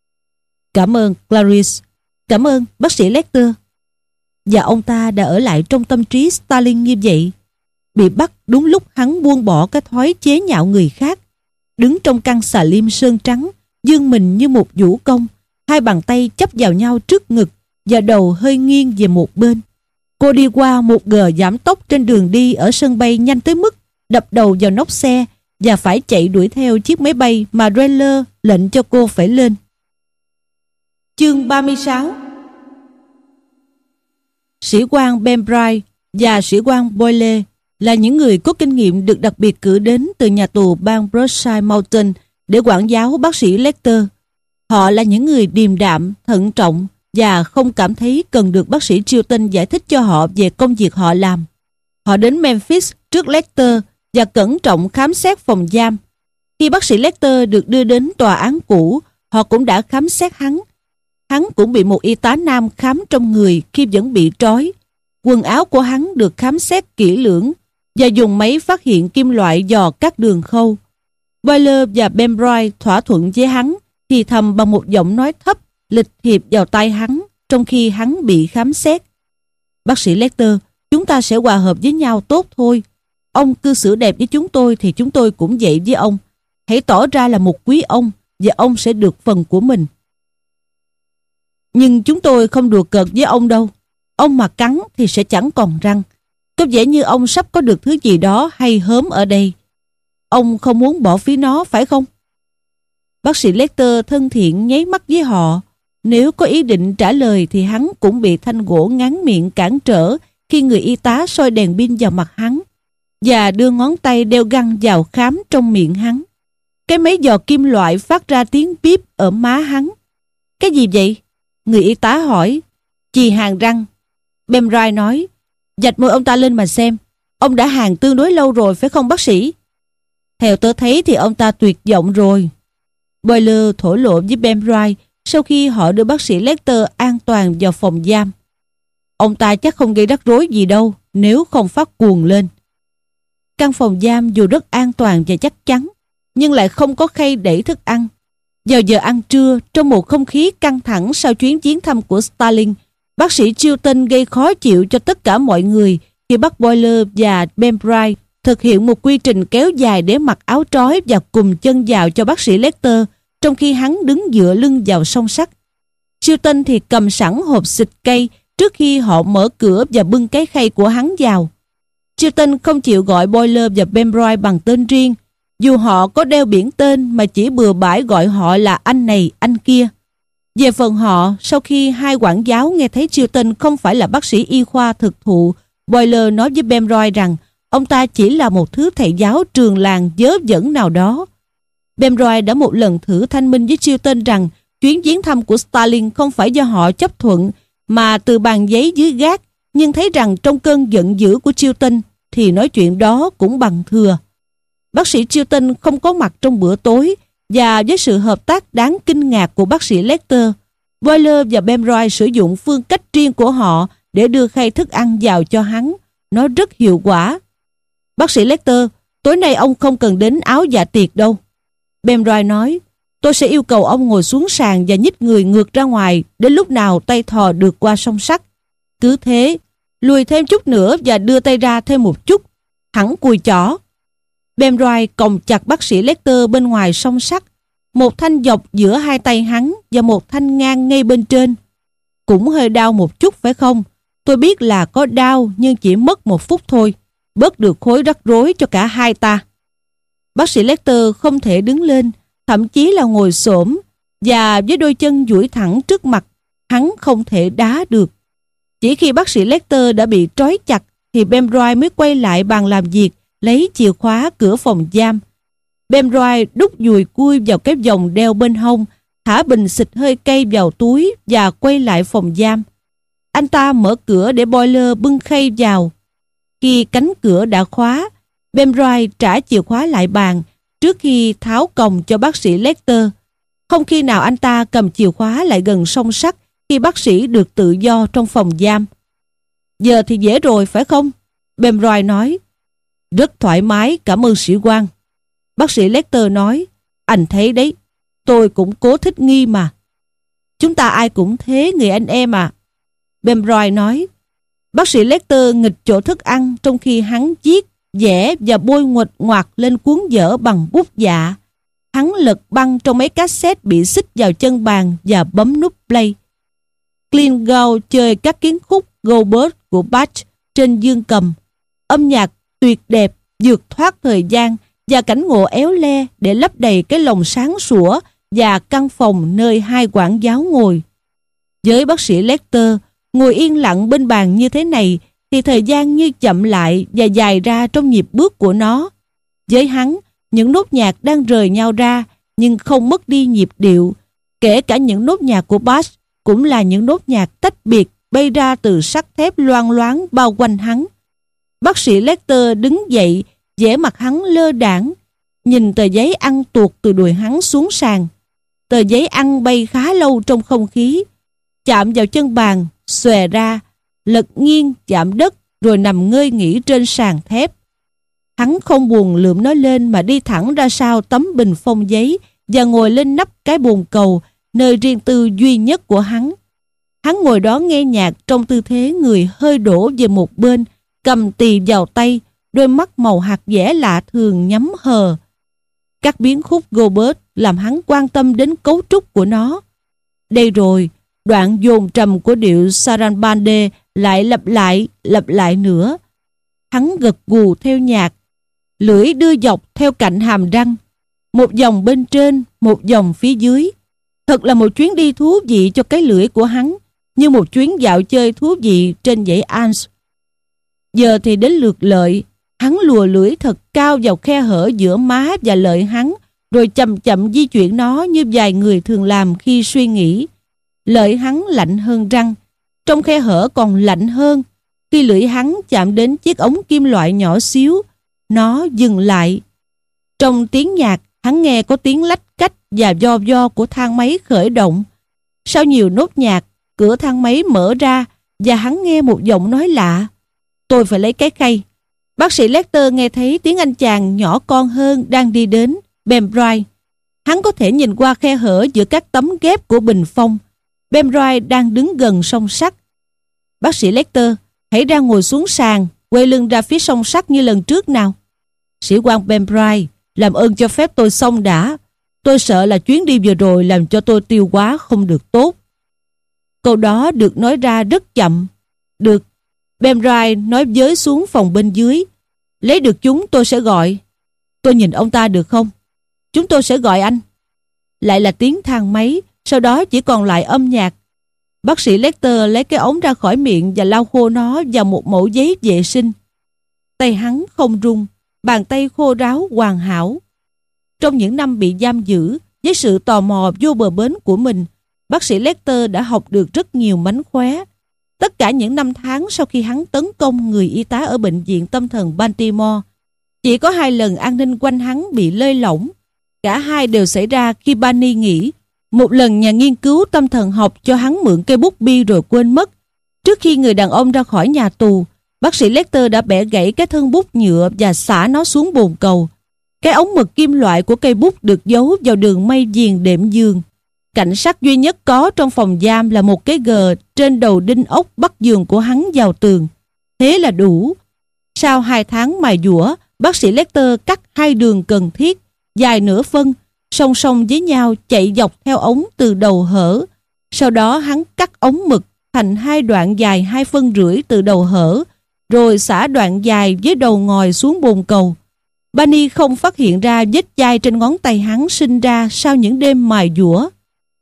Cảm ơn, Clarice. Cảm ơn, bác sĩ Lecter. Và ông ta đã ở lại trong tâm trí Starling như vậy. Bị bắt đúng lúc hắn buông bỏ cái thói chế nhạo người khác. Đứng trong căn xà lim sơn trắng, dương mình như một vũ công, hai bàn tay chấp vào nhau trước ngực và đầu hơi nghiêng về một bên. Cô đi qua một gờ giảm tốc trên đường đi ở sân bay nhanh tới mức đập đầu vào nóc xe và phải chạy đuổi theo chiếc máy bay mà Reller lệnh cho cô phải lên. Chương ba mươi sáu. sĩ quan Benbright và sĩ quan Boyle là những người có kinh nghiệm được đặc biệt cử đến từ nhà tù bang Brookside Mountain để quản giáo bác sĩ Lecter. Họ là những người điềm đạm, thận trọng và không cảm thấy cần được bác sĩ Chilton giải thích cho họ về công việc họ làm. Họ đến Memphis trước Lecter và cẩn trọng khám xét phòng giam. Khi bác sĩ Lecter được đưa đến tòa án cũ, họ cũng đã khám xét hắn. Hắn cũng bị một y tá nam khám trong người khi vẫn bị trói. Quần áo của hắn được khám xét kỹ lưỡng và dùng máy phát hiện kim loại dò các đường khâu. Boyle và Benbright thỏa thuận với hắn, thì thầm bằng một giọng nói thấp, lịch thiệp vào tai hắn trong khi hắn bị khám xét. Bác sĩ Lecter, chúng ta sẽ hòa hợp với nhau tốt thôi. Ông cư xử đẹp với chúng tôi thì chúng tôi cũng vậy với ông. Hãy tỏ ra là một quý ông và ông sẽ được phần của mình. Nhưng chúng tôi không đùa cợt với ông đâu. Ông mà cắn thì sẽ chẳng còn răng. Có vẻ như ông sắp có được thứ gì đó hay hớm ở đây. Ông không muốn bỏ phí nó phải không? Bác sĩ Lecter thân thiện nháy mắt với họ. Nếu có ý định trả lời thì hắn cũng bị thanh gỗ ngắn miệng cản trở khi người y tá soi đèn pin vào mặt hắn và đưa ngón tay đeo găng vào khám trong miệng hắn. Cái máy dò kim loại phát ra tiếng bíp ở má hắn. Cái gì vậy? Người y tá hỏi. Chì hàn răng. Benbright nói. Vạch môi ông ta lên mà xem. Ông đã hàn tương đối lâu rồi phải không bác sĩ? Theo tớ thấy thì ông ta tuyệt vọng rồi. Boyle thổ lộ với Benbright sau khi họ đưa bác sĩ Lecter an toàn vào phòng giam. Ông ta chắc không gây rắc rối gì đâu nếu không phát cuồng lên. Căn phòng giam dù rất an toàn và chắc chắn, nhưng lại không có khay đẩy thức ăn. Vào giờ ăn trưa, trong một không khí căng thẳng sau chuyến viếng thăm của Stalin, bác sĩ Chilton gây khó chịu cho tất cả mọi người khi bắt Boyle và Benbright thực hiện một quy trình kéo dài để mặc áo trói và cùng chân vào cho bác sĩ Lecter, trong khi hắn đứng dựa lưng vào song sắt. Chilton thì cầm sẵn hộp xịt cây trước khi họ mở cửa và bưng cái khay của hắn vào. Chilton không chịu gọi Boyle và Benbright bằng tên riêng, dù họ có đeo biển tên mà chỉ bừa bãi gọi họ là anh này, anh kia. Về phần họ, sau khi hai quản giáo nghe thấy Chilton không phải là bác sĩ y khoa thực thụ, Boyle nói với Benbright rằng ông ta chỉ là một thứ thầy giáo trường làng dớ dẫn nào đó. Benbright đã một lần thử thanh minh với Chilton rằng chuyến viếng thăm của Stalin không phải do họ chấp thuận mà từ bàn giấy dưới gác, nhưng thấy rằng trong cơn giận dữ của Chilton thì nói chuyện đó cũng bằng thừa. Bác sĩ Chilton không có mặt trong bữa tối và với sự hợp tác đáng kinh ngạc của bác sĩ Lecter, Boyle và Benbright sử dụng phương cách riêng của họ để đưa khay thức ăn vào cho hắn. Nó rất hiệu quả. Bác sĩ Lecter, tối nay ông không cần đến áo dạ tiệc đâu. Benbright nói, tôi sẽ yêu cầu ông ngồi xuống sàn và nhích người ngược ra ngoài đến lúc nào tay thò được qua song sắt. Cứ thế, lùi thêm chút nữa và đưa tay ra thêm một chút, thẳng cùi chỏ. Benbright còng chặt bác sĩ Lecter bên ngoài song sắt, một thanh dọc giữa hai tay hắn và một thanh ngang ngay bên trên. Cũng hơi đau một chút phải không? Tôi biết là có đau nhưng chỉ mất một phút thôi, bớt được khối rắc rối cho cả hai ta. Bác sĩ Lecter không thể đứng lên, thậm chí là ngồi xổm, và với đôi chân duỗi thẳng trước mặt, hắn không thể đá được. Chỉ khi bác sĩ Lecter đã bị trói chặt thì Benbright mới quay lại bàn làm việc, lấy chìa khóa cửa phòng giam. Benbright đút dùi cui vào cái vòng đeo bên hông, thả bình xịt hơi cay vào túi và quay lại phòng giam. Anh ta mở cửa để Boyle bưng khay vào. Khi cánh cửa đã khóa, Benbright trả chìa khóa lại bàn trước khi tháo còng cho bác sĩ Lecter. Không khi nào anh ta cầm chìa khóa lại gần song sắt khi bác sĩ được tự do trong phòng giam. Giờ thì dễ rồi phải không? Benbright nói. Rất thoải mái, cảm ơn sĩ quan. Bác sĩ Lecter nói, anh thấy đấy, tôi cũng cố thích nghi mà. Chúng ta ai cũng thế người anh em à. Benbright nói. Bác sĩ Lecter nghịch chỗ thức ăn trong khi hắn viết, vẽ và bôi nguệch ngoạc lên cuốn vở bằng bút dạ. Hắn lật băng trong mấy cassette bị xích vào chân bàn và bấm nút play. Clint Gao chơi các kiến khúc Goldberg của Bach trên dương cầm. Âm nhạc tuyệt đẹp, vượt thoát thời gian và cảnh ngộ éo le để lấp đầy cái lồng sáng sủa và căn phòng nơi hai quản giáo ngồi. Với bác sĩ Lecter, Ngồi yên lặng bên bàn như thế này thì thời gian như chậm lại và dài ra trong nhịp bước của nó. Với hắn, những nốt nhạc đang rời nhau ra nhưng không mất đi nhịp điệu. Kể cả những nốt nhạc của bass cũng là những nốt nhạc tách biệt bay ra từ sắt thép loang loáng bao quanh hắn. Bác sĩ Lecter đứng dậy, vẻ mặt hắn lơ đãng, nhìn tờ giấy ăn tuột từ đùi hắn xuống sàn. Tờ giấy ăn bay khá lâu trong không khí, chạm vào chân bàn, xòe ra, lật nghiêng chạm đất rồi nằm ngơi nghỉ trên sàn thép. Hắn không buồn lượm nó lên mà đi thẳng ra sau tấm bình phong giấy và ngồi lên nắp cái bồn cầu, nơi riêng tư duy nhất của hắn. Hắn ngồi đó nghe nhạc trong tư thế người hơi đổ về một bên, cầm tì vào tay, đôi mắt màu hạt dẻ lạ thường nhắm hờ. Các biến khúc Goldberg làm hắn quan tâm đến cấu trúc của nó. Đây rồi, đoạn dồn trầm của điệu sarabande lại lặp lại, lặp lại nữa. Hắn gật gù theo nhạc, lưỡi đưa dọc theo cạnh hàm răng, một dòng bên trên, một dòng phía dưới. Thật là một chuyến đi thú vị cho cái lưỡi của hắn, như một chuyến dạo chơi thú vị trên dãy Alps. Giờ thì đến lượt Lợi. Hắn lùa lưỡi thật cao vào khe hở giữa má và lợi hắn, rồi chậm chậm di chuyển nó như vài người thường làm khi suy nghĩ. Lợi hắn lạnh hơn răng, trong khe hở còn lạnh hơn. Khi lưỡi hắn chạm đến chiếc ống kim loại nhỏ xíu, nó dừng lại. Trong tiếng nhạc, hắn nghe có tiếng lách cách và do do của thang máy khởi động. Sau nhiều nốt nhạc, cửa thang máy mở ra và hắn nghe một giọng nói lạ. Tôi phải lấy cái khay. Bác sĩ Lecter nghe thấy tiếng anh chàng nhỏ con hơn đang đi đến, Bembroyd. Hắn có thể nhìn qua khe hở giữa các tấm ghép của bình phong. Bembroyd đang đứng gần song sắt. Bác sĩ Lecter, hãy ra ngồi xuống sàn, quay lưng ra phía song sắt như lần trước nào. Sĩ quan Bembroyd, làm ơn cho phép tôi xong đã. Tôi sợ là chuyến đi vừa rồi làm cho tôi tiêu hóa không được tốt. Câu đó được nói ra rất chậm. Được. Bembroyd nói với xuống phòng bên dưới. Lấy được chúng tôi sẽ gọi. Tôi nhìn ông ta được không? Chúng tôi sẽ gọi anh. Lại là tiếng thang máy, sau đó chỉ còn lại âm nhạc. Bác sĩ Lecter lấy cái ống ra khỏi miệng và lau khô nó vào một mẩu giấy vệ sinh. Tay hắn không run, bàn tay khô ráo hoàn hảo. Trong những năm bị giam giữ, với sự tò mò vô bờ bến của mình, bác sĩ Lecter đã học được rất nhiều mánh khóe. Tất cả những năm tháng sau khi hắn tấn công người y tá ở bệnh viện tâm thần Baltimore, chỉ có hai lần an ninh quanh hắn bị lơi lỏng. Cả hai đều xảy ra khi Barney nghỉ. Một lần nhà nghiên cứu tâm thần học cho hắn mượn cây bút bi rồi quên mất. Trước khi người đàn ông ra khỏi nhà tù, bác sĩ Lecter đã bẻ gãy cái thân bút nhựa và xả nó xuống bồn cầu. Cái ống mực kim loại của cây bút được giấu vào đường may viền đệm giường. Cảnh sát duy nhất có trong phòng giam là một cái gờ trên đầu đinh ốc bắt giường của hắn vào tường. Thế là đủ. Sau hai tháng mài dũa, bác sĩ Lecter cắt hai đường cần thiết, dài nửa phân, song song với nhau chạy dọc theo ống từ đầu hở. Sau đó hắn cắt ống mực thành hai đoạn dài hai phân rưỡi từ đầu hở, rồi xả đoạn dài với đầu ngòi xuống bồn cầu. Barney không phát hiện ra vết chai trên ngón tay hắn sinh ra sau những đêm mài dũa.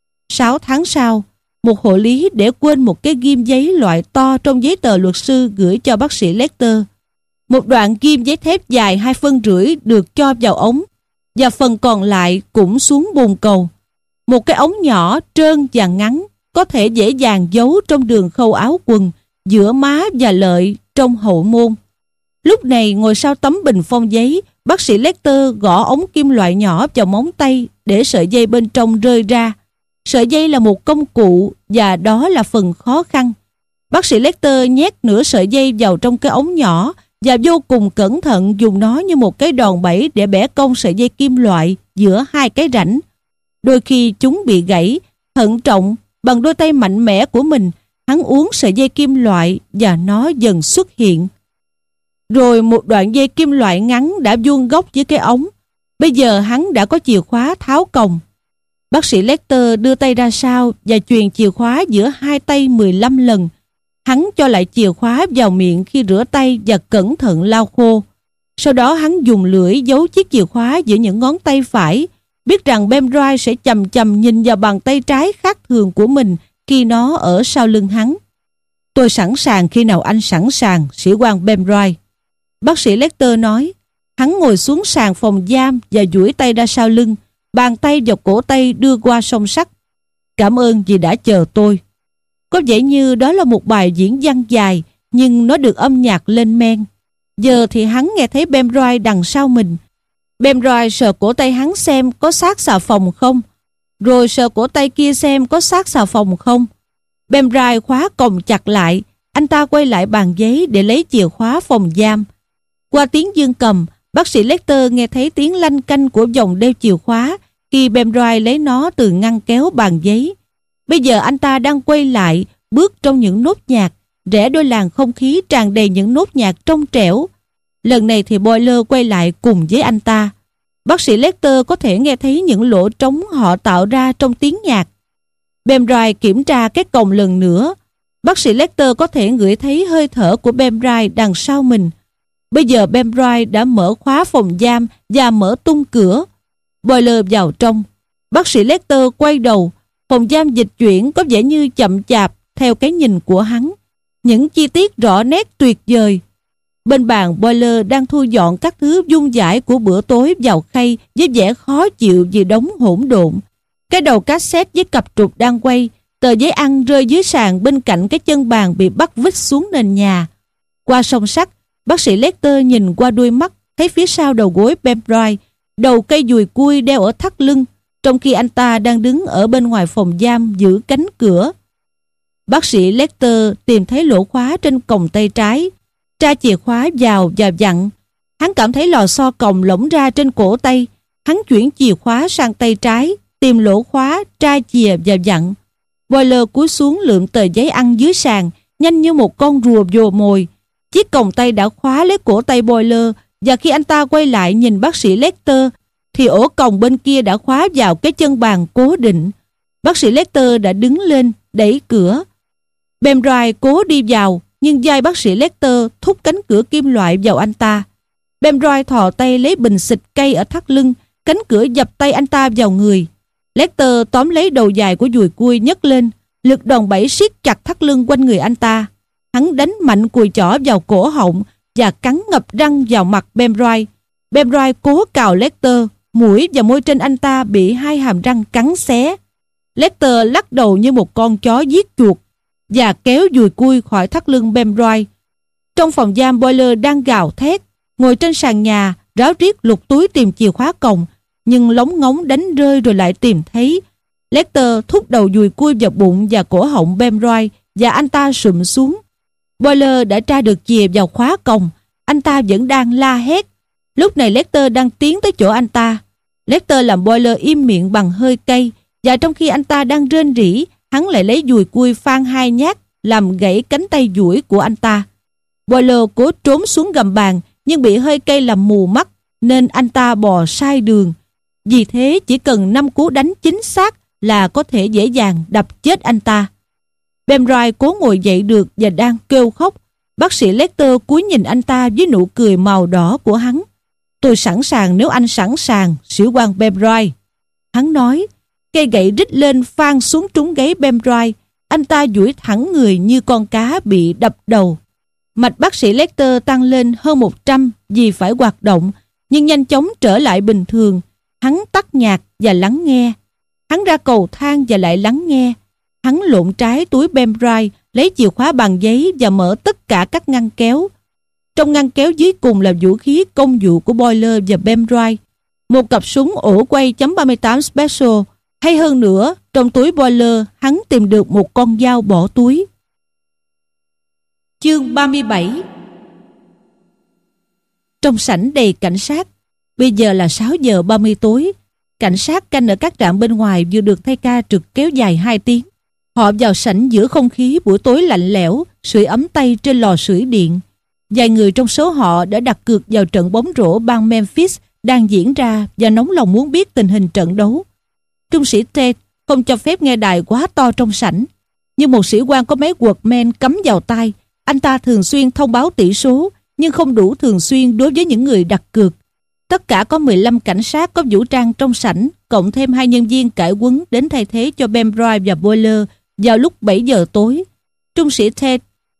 Sáu tháng sau, một hộ lý để quên một cái ghim giấy loại to trong giấy tờ luật sư gửi cho bác sĩ Lecter. Một đoạn ghim giấy thép dài hai phân rưỡi được cho vào ống, và phần còn lại cũng xuống bồn cầu. Một cái ống nhỏ, trơn và ngắn, có thể dễ dàng giấu trong đường khâu áo quần, giữa má và lợi trong hậu môn. Lúc này ngồi sau tấm bình phong giấy, bác sĩ Lecter gõ ống kim loại nhỏ vào móng tay để sợi dây bên trong rơi ra. Sợi dây là một công cụ và đó là phần khó khăn. Bác sĩ Lecter nhét nửa sợi dây vào trong cái ống nhỏ và vô cùng cẩn thận dùng nó như một cái đòn bẩy để bẻ cong sợi dây kim loại giữa hai cái rãnh. Đôi khi chúng bị gãy, thận trọng, bằng đôi tay mạnh mẽ của mình, hắn uốn sợi dây kim loại và nó dần xuất hiện. Rồi một đoạn dây kim loại ngắn đã vuông góc với cái ống. Bây giờ hắn đã có chìa khóa tháo còng. Bác sĩ Lecter đưa tay ra sau và chuyền chìa khóa giữa hai tay mười lăm lần. Hắn cho lại chìa khóa vào miệng khi rửa tay và cẩn thận lau khô. Sau đó hắn dùng lưỡi giấu chiếc chìa khóa giữa những ngón tay phải, biết rằng Bembroyd sẽ chầm chầm nhìn vào bàn tay trái khác thường của mình khi nó ở sau lưng hắn. Tôi sẵn sàng khi nào anh sẵn sàng, sĩ quan Bembroise. Bác sĩ Lecter nói. Hắn ngồi xuống sàn phòng giam và duỗi tay ra sau lưng, bàn tay dọc cổ tay đưa qua song sắt. Cảm ơn vì đã chờ tôi. Có vẻ như đó là một bài diễn văn dài, nhưng nó được âm nhạc lên men. Giờ thì hắn nghe thấy Bembroise đằng sau mình. Bembroise sờ cổ tay hắn xem có xác xà phòng không, rồi sờ cổ tay kia xem có xác xà phòng không. Bembroise khóa còng chặt lại. Anh ta quay lại bàn giấy để lấy chìa khóa phòng giam. Qua tiếng dương cầm, bác sĩ Lecter nghe thấy tiếng lanh canh của vòng đeo chìa khóa khi Bembroise lấy nó từ ngăn kéo bàn giấy. Bây giờ anh ta đang quay lại, bước trong những nốt nhạc, rẽ đôi làn không khí tràn đầy những nốt nhạc trong trẻo. Lần này thì Boiler quay lại cùng với anh ta. Bác sĩ Lecter có thể nghe thấy những lỗ trống họ tạo ra trong tiếng nhạc. Bembroise kiểm tra cái còng lần nữa. Bác sĩ Lecter có thể ngửi thấy hơi thở của Bembroise đằng sau mình. Bây giờ Bembroise đã mở khóa phòng giam và mở tung cửa. Boiler vào trong. Bác sĩ Lecter quay đầu. Phòng giam dịch chuyển có vẻ như chậm chạp theo cái nhìn của hắn. Những chi tiết rõ nét tuyệt vời. Bên bàn Boiler đang thu dọn các thứ dung dãi của bữa tối vào khay với vẻ khó chịu vì đống hỗn độn. Cái đầu cassette với cặp trục đang quay, tờ giấy ăn rơi dưới sàn bên cạnh cái chân bàn bị bắt vít xuống nền nhà. Qua song sắt, bác sĩ Lecter nhìn qua đuôi mắt, thấy phía sau đầu gối Bembroise, đầu cây dùi cui đeo ở thắt lưng, trong khi anh ta đang đứng ở bên ngoài phòng giam giữ cánh cửa. Bác sĩ Lecter tìm thấy lỗ khóa trên còng tay trái, tra chìa khóa vào và vặn. Hắn cảm thấy lò xo còng lỏng ra trên cổ tay. Hắn chuyển chìa khóa sang tay trái, tìm lỗ khóa, tra chìa và vặn. Boiler cúi xuống lượm tờ giấy ăn dưới sàn, nhanh như một con rùa vồ mồi. Chiếc còng tay đã khóa lấy cổ tay Boiler, và khi anh ta quay lại nhìn bác sĩ Lecter, thì ổ còng bên kia đã khóa vào cái chân bàn cố định. Bác sĩ Lecter đã đứng lên, đẩy cửa. Bembroise cố đi vào, nhưng vai bác sĩ Lecter thúc cánh cửa kim loại vào anh ta. Bembroise thò tay lấy bình xịt cây ở thắt lưng, cánh cửa dập tay anh ta vào người. Lecter tóm lấy đầu dài của dùi cui nhấc lên, lực đòn bẩy siết chặt thắt lưng quanh người anh ta. Hắn đánh mạnh cùi chỏ vào cổ họng và cắn ngập răng vào mặt Bembroise. Bembroise cố cào Lecter, mũi và môi trên anh ta bị hai hàm răng cắn xé. Lecter lắc đầu như một con chó giết chuột và kéo dùi cui khỏi thắt lưng Bembroise. Trong phòng giam, Boiler đang gào thét, ngồi trên sàn nhà, ráo riết lục túi tìm chìa khóa còng, nhưng lóng ngóng đánh rơi rồi lại tìm thấy. Lecter thúc đầu dùi cui vào bụng và cổ họng Bembroise và anh ta sụm xuống. Boiler đã tra được chìa vào khóa còng. Anh ta vẫn đang la hét. Lúc này Lecter đang tiến tới chỗ anh ta. Lecter làm Boiler im miệng bằng hơi cay, và trong khi anh ta đang rên rỉ, hắn lại lấy dùi cui phang hai nhát làm gãy cánh tay duỗi của anh ta. Boiler cố trốn xuống gầm bàn, nhưng bị hơi cay làm mù mắt, nên anh ta bò sai đường. Vì thế chỉ cần năm cú đánh chính xác là có thể dễ dàng đập chết anh ta. Bembroise cố ngồi dậy được và đang kêu khóc. Bác sĩ Lecter cúi nhìn anh ta với nụ cười màu đỏ của hắn. Tôi sẵn sàng nếu anh sẵn sàng, sĩ quan Bembroise. Hắn nói. Cây gậy rít lên phang xuống trúng gáy Bembroise. Anh ta duỗi thẳng người như con cá bị đập đầu. Mạch bác sĩ Lecter tăng lên hơn một trăm vì phải hoạt động, nhưng nhanh chóng trở lại bình thường. Hắn tắt nhạc và lắng nghe. Hắn ra cầu thang và lại lắng nghe. Hắn lộn trái túi Bembroise, lấy chìa khóa bằng giấy và mở tất cả các ngăn kéo. Trong ngăn kéo dưới cùng là vũ khí công vụ của Boiler và Bembroise. Một cặp súng ổ quay chấm ba mươi tám Special. Hay hơn nữa, trong túi Boiler, hắn tìm được một con dao bỏ túi. Chương ba mươi bảy. Trong sảnh đầy cảnh sát. Bây giờ là sáu giờ ba mươi tối. Cảnh sát canh ở các trạm bên ngoài vừa được thay ca trực kéo dài hai tiếng. Họ vào sảnh giữa không khí buổi tối lạnh lẽo, sưởi ấm tay trên lò sưởi điện. Vài người trong số họ đã đặt cược vào trận bóng rổ bang Memphis đang diễn ra và nóng lòng muốn biết tình hình trận đấu. Trung sĩ Ted không cho phép nghe đài quá to trong sảnh. Như một sĩ quan có máy Walkman cắm vào tai, anh ta thường xuyên thông báo tỷ số, nhưng không đủ thường xuyên đối với những người đặt cược. Tất cả có mười lăm cảnh sát có vũ trang trong sảnh, cộng thêm hai nhân viên cải quấn đến thay thế cho Bembroise và Boiler vào lúc bảy giờ tối. Trung sĩ Ted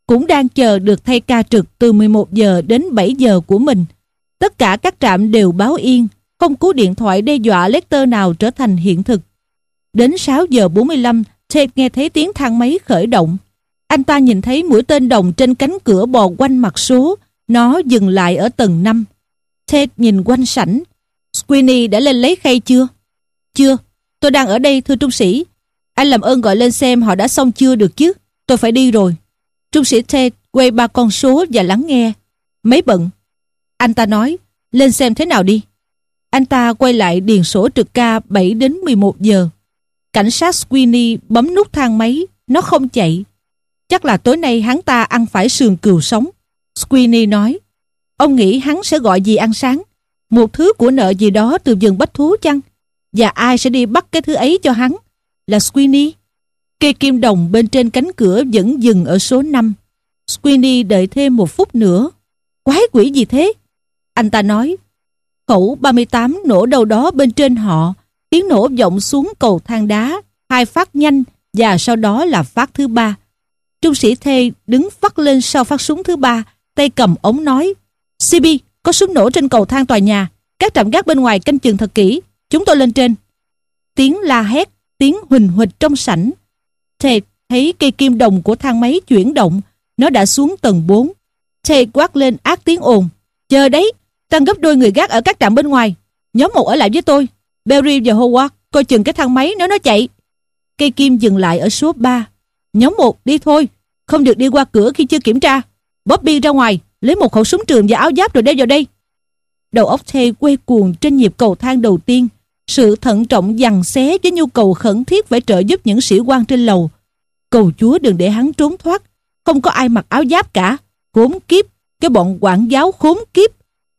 cũng đang chờ được thay ca trực từ mười một giờ đến bảy giờ của mình. Tất cả các trạm đều báo yên, không cú điện thoại đe dọa Lecter nào trở thành hiện thực. Đến sáu giờ bốn mươi lăm, Ted nghe thấy tiếng thang máy khởi động. Anh ta nhìn thấy mũi tên đồng trên cánh cửa bò quanh mặt số. Nó dừng lại ở tầng năm. Ted nhìn quanh sảnh. Sweeney đã lên lấy khay chưa? Chưa, tôi đang ở đây thưa trung sĩ. Anh làm ơn gọi lên xem họ đã xong chưa được chứ. Tôi phải đi rồi. Trung sĩ Ted quay ba con số và lắng nghe. Mấy bận? Anh ta nói, lên xem thế nào đi. Anh ta quay lại điền sổ trực ca bảy đến mười một giờ. Cảnh sát Sweeney bấm nút thang máy. Nó không chạy. Chắc là tối nay hắn ta ăn phải sườn cừu sống. Sweeney nói. Ông nghĩ hắn sẽ gọi gì ăn sáng? Một thứ của nợ gì đó từ vườn bách thú chăng? Và ai sẽ đi bắt cái thứ ấy cho hắn? Là Sweeney. Cây kim đồng bên trên cánh cửa vẫn dừng ở số năm. Sweeney đợi thêm một phút nữa. Quái quỷ gì thế? Anh ta nói. Khẩu ba mươi tám nổ đâu đó bên trên họ. Tiếng nổ vọng xuống cầu thang đá. Hai phát nhanh và sau đó là phát thứ ba. Trung sĩ Thê đứng phắt lên sau phát súng thứ ba, tay cầm ống nói. xê bê, có súng nổ trên cầu thang tòa nhà. Các trạm gác bên ngoài canh chừng thật kỹ. Chúng tôi lên trên. Tiếng la hét, tiếng huỳnh huỳnh trong sảnh. Thê thấy cây kim đồng của thang máy chuyển động. Nó đã xuống tầng bốn. Thê quát lên ác tiếng ồn. Chờ đấy, tăng gấp đôi người gác ở các trạm bên ngoài. Nhóm một ở lại với tôi. Berry và Howard coi chừng cái thang máy nếu nó chạy. Cây kim dừng lại ở số ba. Nhóm một đi thôi. Không được đi qua cửa khi chưa kiểm tra. Bobby ra ngoài, lấy một khẩu súng trường và áo giáp rồi đeo vào đây. Đầu óc Thê quay cuồng trên nhịp cầu thang đầu tiên. Sự thận trọng giằng xé với nhu cầu khẩn thiết phải trợ giúp những sĩ quan trên lầu. Cầu Chúa đừng để hắn trốn thoát. Không có ai mặc áo giáp cả. Khốn kiếp, cái bọn quản giáo khốn kiếp.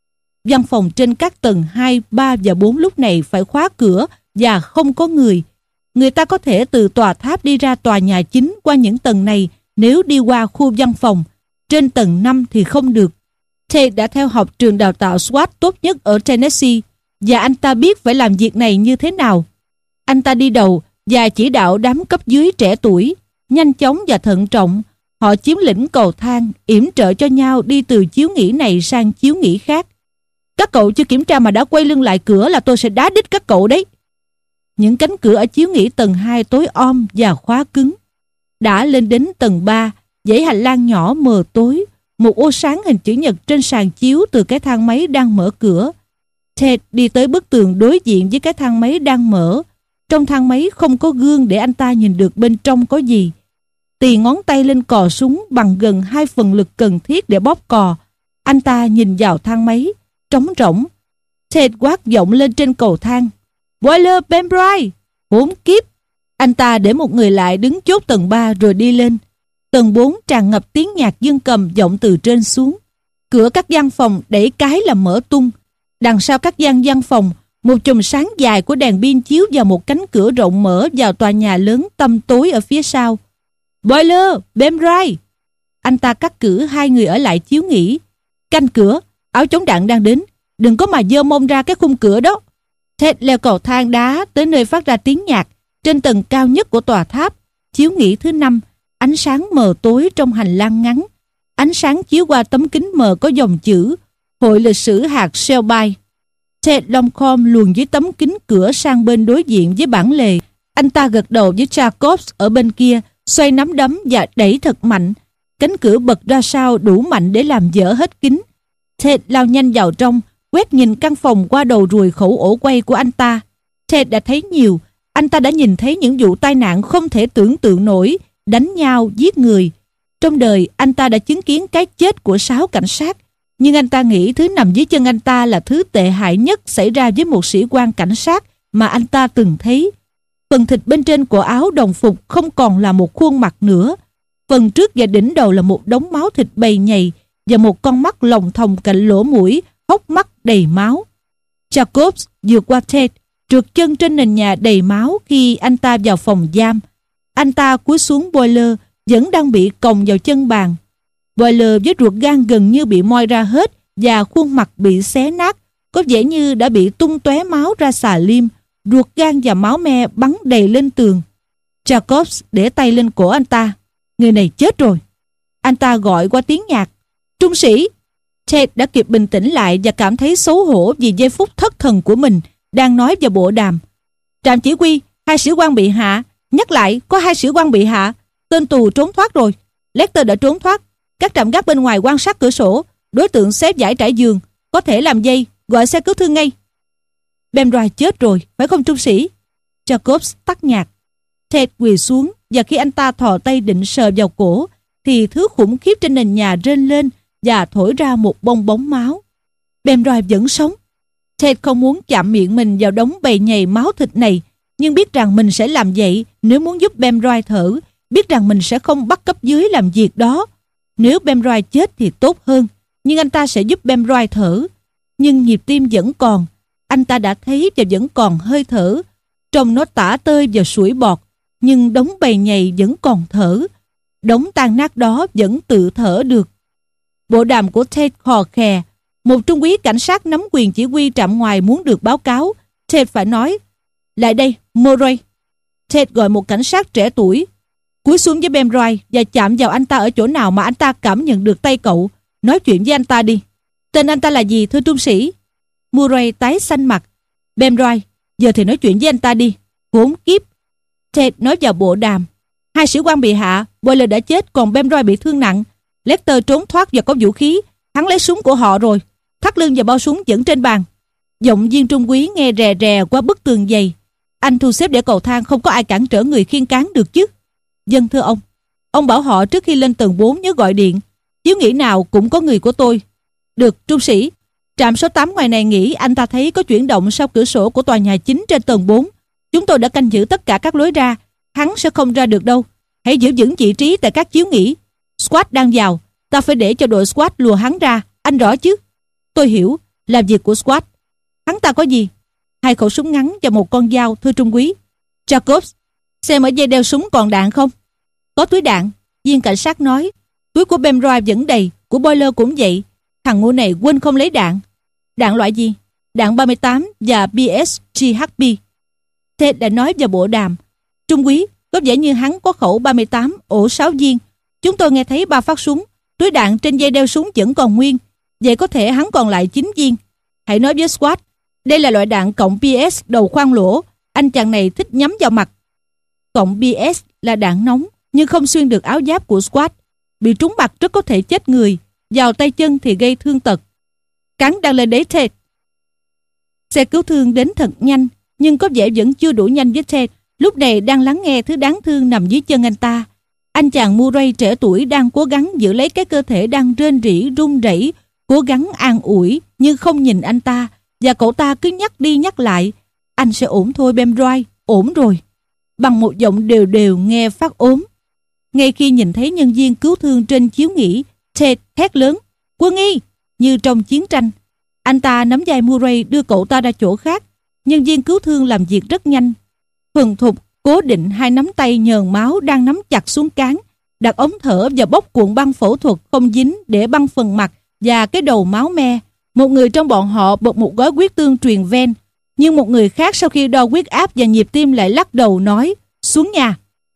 Văn phòng trên các tầng hai, ba và bốn lúc này phải khóa cửa và không có người. Người ta có thể từ tòa tháp đi ra tòa nhà chính qua những tầng này nếu đi qua khu văn phòng. Trên tầng năm thì không được. Ted đã theo học trường đào tạo SWAT tốt nhất ở Tennessee và anh ta biết phải làm việc này như thế nào. Anh ta đi đầu và chỉ đạo đám cấp dưới trẻ tuổi. Nhanh chóng và thận trọng, họ chiếm lĩnh cầu thang, yểm trợ cho nhau đi từ chiếu nghỉ này sang chiếu nghỉ khác. Các cậu chưa kiểm tra mà đã quay lưng lại cửa là tôi sẽ đá đít các cậu đấy. Những cánh cửa ở chiếu nghỉ tầng hai tối om và khóa cứng. Đã lên đến tầng ba, dãy hành lang nhỏ mờ tối, một ô sáng hình chữ nhật trên sàn chiếu từ cái thang máy đang mở cửa. Ted đi tới bức tường đối diện với cái thang máy đang mở. Trong thang máy không có gương để anh ta nhìn được bên trong có gì. Tì ngón tay lên cò súng bằng gần hai phần lực cần thiết để bóp cò. Anh ta nhìn vào thang máy, trống rỗng. Ted quát vọng lên trên cầu thang. Boiler Pembroke, hỗn kiếp. Anh ta để một người lại đứng chốt tầng ba rồi đi lên. Tầng bốn tràn ngập tiếng nhạc dương cầm vọng từ trên xuống. Cửa các gian phòng đẩy cái là mở tung. Đằng sau các gian văn phòng, một chùm sáng dài của đèn pin chiếu vào một cánh cửa rộng mở vào tòa nhà lớn tăm tối ở phía sau. Boiler, Pembroke. Anh ta cắt cử hai người ở lại chiếu nghỉ. Canh cửa, áo chống đạn đang đến. Đừng có mà giơ mông ra cái khung cửa đó. Ted leo cầu thang đá tới nơi phát ra tiếng nhạc. Trên tầng cao nhất của tòa tháp, chiếu nghỉ thứ năm, ánh sáng mờ tối trong hành lang ngắn. Ánh sáng chiếu qua tấm kính mờ có dòng chữ Hội lịch sử hạt Shelby. Ted lom khom luồn dưới tấm kính cửa sang bên đối diện với bản lề. Anh ta gật đầu với Jacobs ở bên kia, xoay nắm đấm và đẩy thật mạnh. Cánh cửa bật ra sau đủ mạnh để làm vỡ hết kính. Ted lao nhanh vào trong, quét nhìn căn phòng qua đầu ruồi khẩu ổ quay của anh ta. Ted đã thấy nhiều. Anh ta đã nhìn thấy những vụ tai nạn không thể tưởng tượng nổi, đánh nhau, giết người. Trong đời, anh ta đã chứng kiến cái chết của sáu cảnh sát. Nhưng anh ta nghĩ thứ nằm dưới chân anh ta là thứ tệ hại nhất xảy ra với một sĩ quan cảnh sát mà anh ta từng thấy. Phần thịt bên trên của áo đồng phục không còn là một khuôn mặt nữa. Phần trước và đỉnh đầu là một đống máu thịt bầy nhầy và một con mắt lồng thòng cạnh lỗ mũi, hốc mắt đầy máu. Jacobs vượt qua Ted, trượt chân trên nền nhà đầy máu khi anh ta vào phòng giam. Anh ta cúi xuống Boiler, vẫn đang bị còng vào chân bàn. Boiler với ruột gan gần như bị moi ra hết và khuôn mặt bị xé nát, có vẻ như đã bị tung tóe máu ra xà lim, ruột gan và máu me bắn đầy lên tường. Jacobs để tay lên cổ anh ta. Người này chết rồi. Anh ta gọi qua tiếng nhạc. Trung sĩ! Ted đã kịp bình tĩnh lại và cảm thấy xấu hổ vì giây phút thất thần của mình đang nói vào bộ đàm. Trạm chỉ huy, hai sĩ quan bị hạ. Nhắc lại, có hai sĩ quan bị hạ. Tên tù trốn thoát rồi. Lecter đã trốn thoát. Các trạm gác bên ngoài quan sát cửa sổ. Đối tượng xếp giải trải giường. Có thể làm dây. Gọi xe cứu thương ngay. Bemroy chết rồi, phải không trung sĩ? Jacobs tắt nhạc. Ted quỳ xuống, và khi anh ta thò tay định sờ vào cổ thì thứ khủng khiếp trên nền nhà rên lên và thổi ra một bong bóng máu. Bemroy vẫn sống. Ted không muốn chạm miệng mình vào đống bầy nhầy máu thịt này, nhưng biết rằng mình sẽ làm vậy nếu muốn giúp Bemroy thở, biết rằng mình sẽ không bắt cấp dưới làm việc đó. Nếu Bemroy chết thì tốt hơn, nhưng anh ta sẽ giúp Bemroy thở. Nhưng nhịp tim vẫn còn, anh ta đã thấy và vẫn còn hơi thở. Trông nó tả tơi và sủi bọt, nhưng đống bầy nhầy vẫn còn thở. Đống tan nát đó vẫn tự thở được. Bộ đàm của Ted khò khè. Một trung úy cảnh sát nắm quyền chỉ huy trạm ngoài muốn được báo cáo. Ted phải nói, lại đây, Murray. Ted gọi một cảnh sát trẻ tuổi. Cúi xuống với Bemroy và chạm vào anh ta ở chỗ nào mà anh ta cảm nhận được tay cậu. Nói chuyện với anh ta đi. Tên anh ta là gì, thưa trung sĩ? Murray tái xanh mặt. Bemroy, giờ thì nói chuyện với anh ta đi. Khốn kiếp. Ted nói vào bộ đàm. Hai sĩ quan bị hạ, Boiler đã chết, còn Bemroy bị thương nặng. Lecter trốn thoát và có vũ khí. Hắn lấy súng của họ rồi. Thắt lưng và bao súng vẫn trên bàn. Giọng viên trung úy nghe rè rè qua bức tường dày. Anh thu xếp để cầu thang không có ai cản trở người khiêng cán được chứ? Vâng thưa ông. Ông bảo họ trước khi lên tầng bốn nhớ gọi điện. Chiếu nghỉ nào cũng có người của tôi. Được, trung sĩ. Trạm số tám ngoài này nghĩ anh ta thấy có chuyển động sau cửa sổ của tòa nhà chính trên tầng bốn. Chúng tôi đã canh giữ tất cả các lối ra. Hắn sẽ không ra được đâu. Hãy giữ vững vị trí tại các chiếu nghỉ. Squad đang vào. Ta phải để cho đội squad lùa hắn ra. Anh rõ chứ? Tôi hiểu. Làm việc của squad. Hắn ta có gì? Hai khẩu súng ngắn và một con dao, thưa trung úy. Jacobs, xem ở dây đeo súng còn đạn không? Có túi đạn. Viên cảnh sát nói. Túi của Bemroy vẫn đầy. Của Boiler cũng vậy. Thằng ngu này quên không lấy đạn. Đạn loại gì? Đạn ba mươi tám và bê ét giê hát pê. Ted đã nói vào bộ đàm. Trung úy, có vẻ như hắn có khẩu ba mươi tám, ổ sáu viên. Chúng tôi nghe thấy ba phát súng. Túi đạn trên dây đeo súng vẫn còn nguyên. Vậy có thể hắn còn lại chín viên. Hãy nói với squad. Đây là loại đạn cộng pê ét đầu khoan lỗ. Anh chàng này thích nhắm vào mặt. Cộng pê ét là đạn nóng, nhưng không xuyên được áo giáp của squad. Bị trúng mặt rất có thể chết người. Vào tay chân thì gây thương tật. Cán đang lên đấy Ted. Xe cứu thương đến thật nhanh, nhưng có vẻ vẫn chưa đủ nhanh với Ted. Lúc này đang lắng nghe thứ đáng thương nằm dưới chân anh ta. Anh chàng Murray trẻ tuổi đang cố gắng giữ lấy cái cơ thể đang rên rỉ run rẩy, cố gắng an ủi nhưng không nhìn anh ta, và cậu ta cứ nhắc đi nhắc lại, anh sẽ ổn thôi Bemroy, ổn rồi, bằng một giọng đều đều nghe phát ốm. Ngay khi nhìn thấy nhân viên cứu thương trên chiếu nghỉ, Ted hét lớn, quân y, như trong chiến tranh. Anh ta nắm vai Murray đưa cậu ta ra chỗ khác. Nhân viên cứu thương làm việc rất nhanh, thuần thục cố định hai nắm tay nhờn máu đang nắm chặt xuống cán, đặt ống thở và bóc cuộn băng phẫu thuật không dính để băng phần mặt và cái đầu máu me. Một người trong bọn họ bật một gói huyết tương truyền ven, nhưng một người khác sau khi đo huyết áp và nhịp tim lại lắc đầu nói, xuống nhà.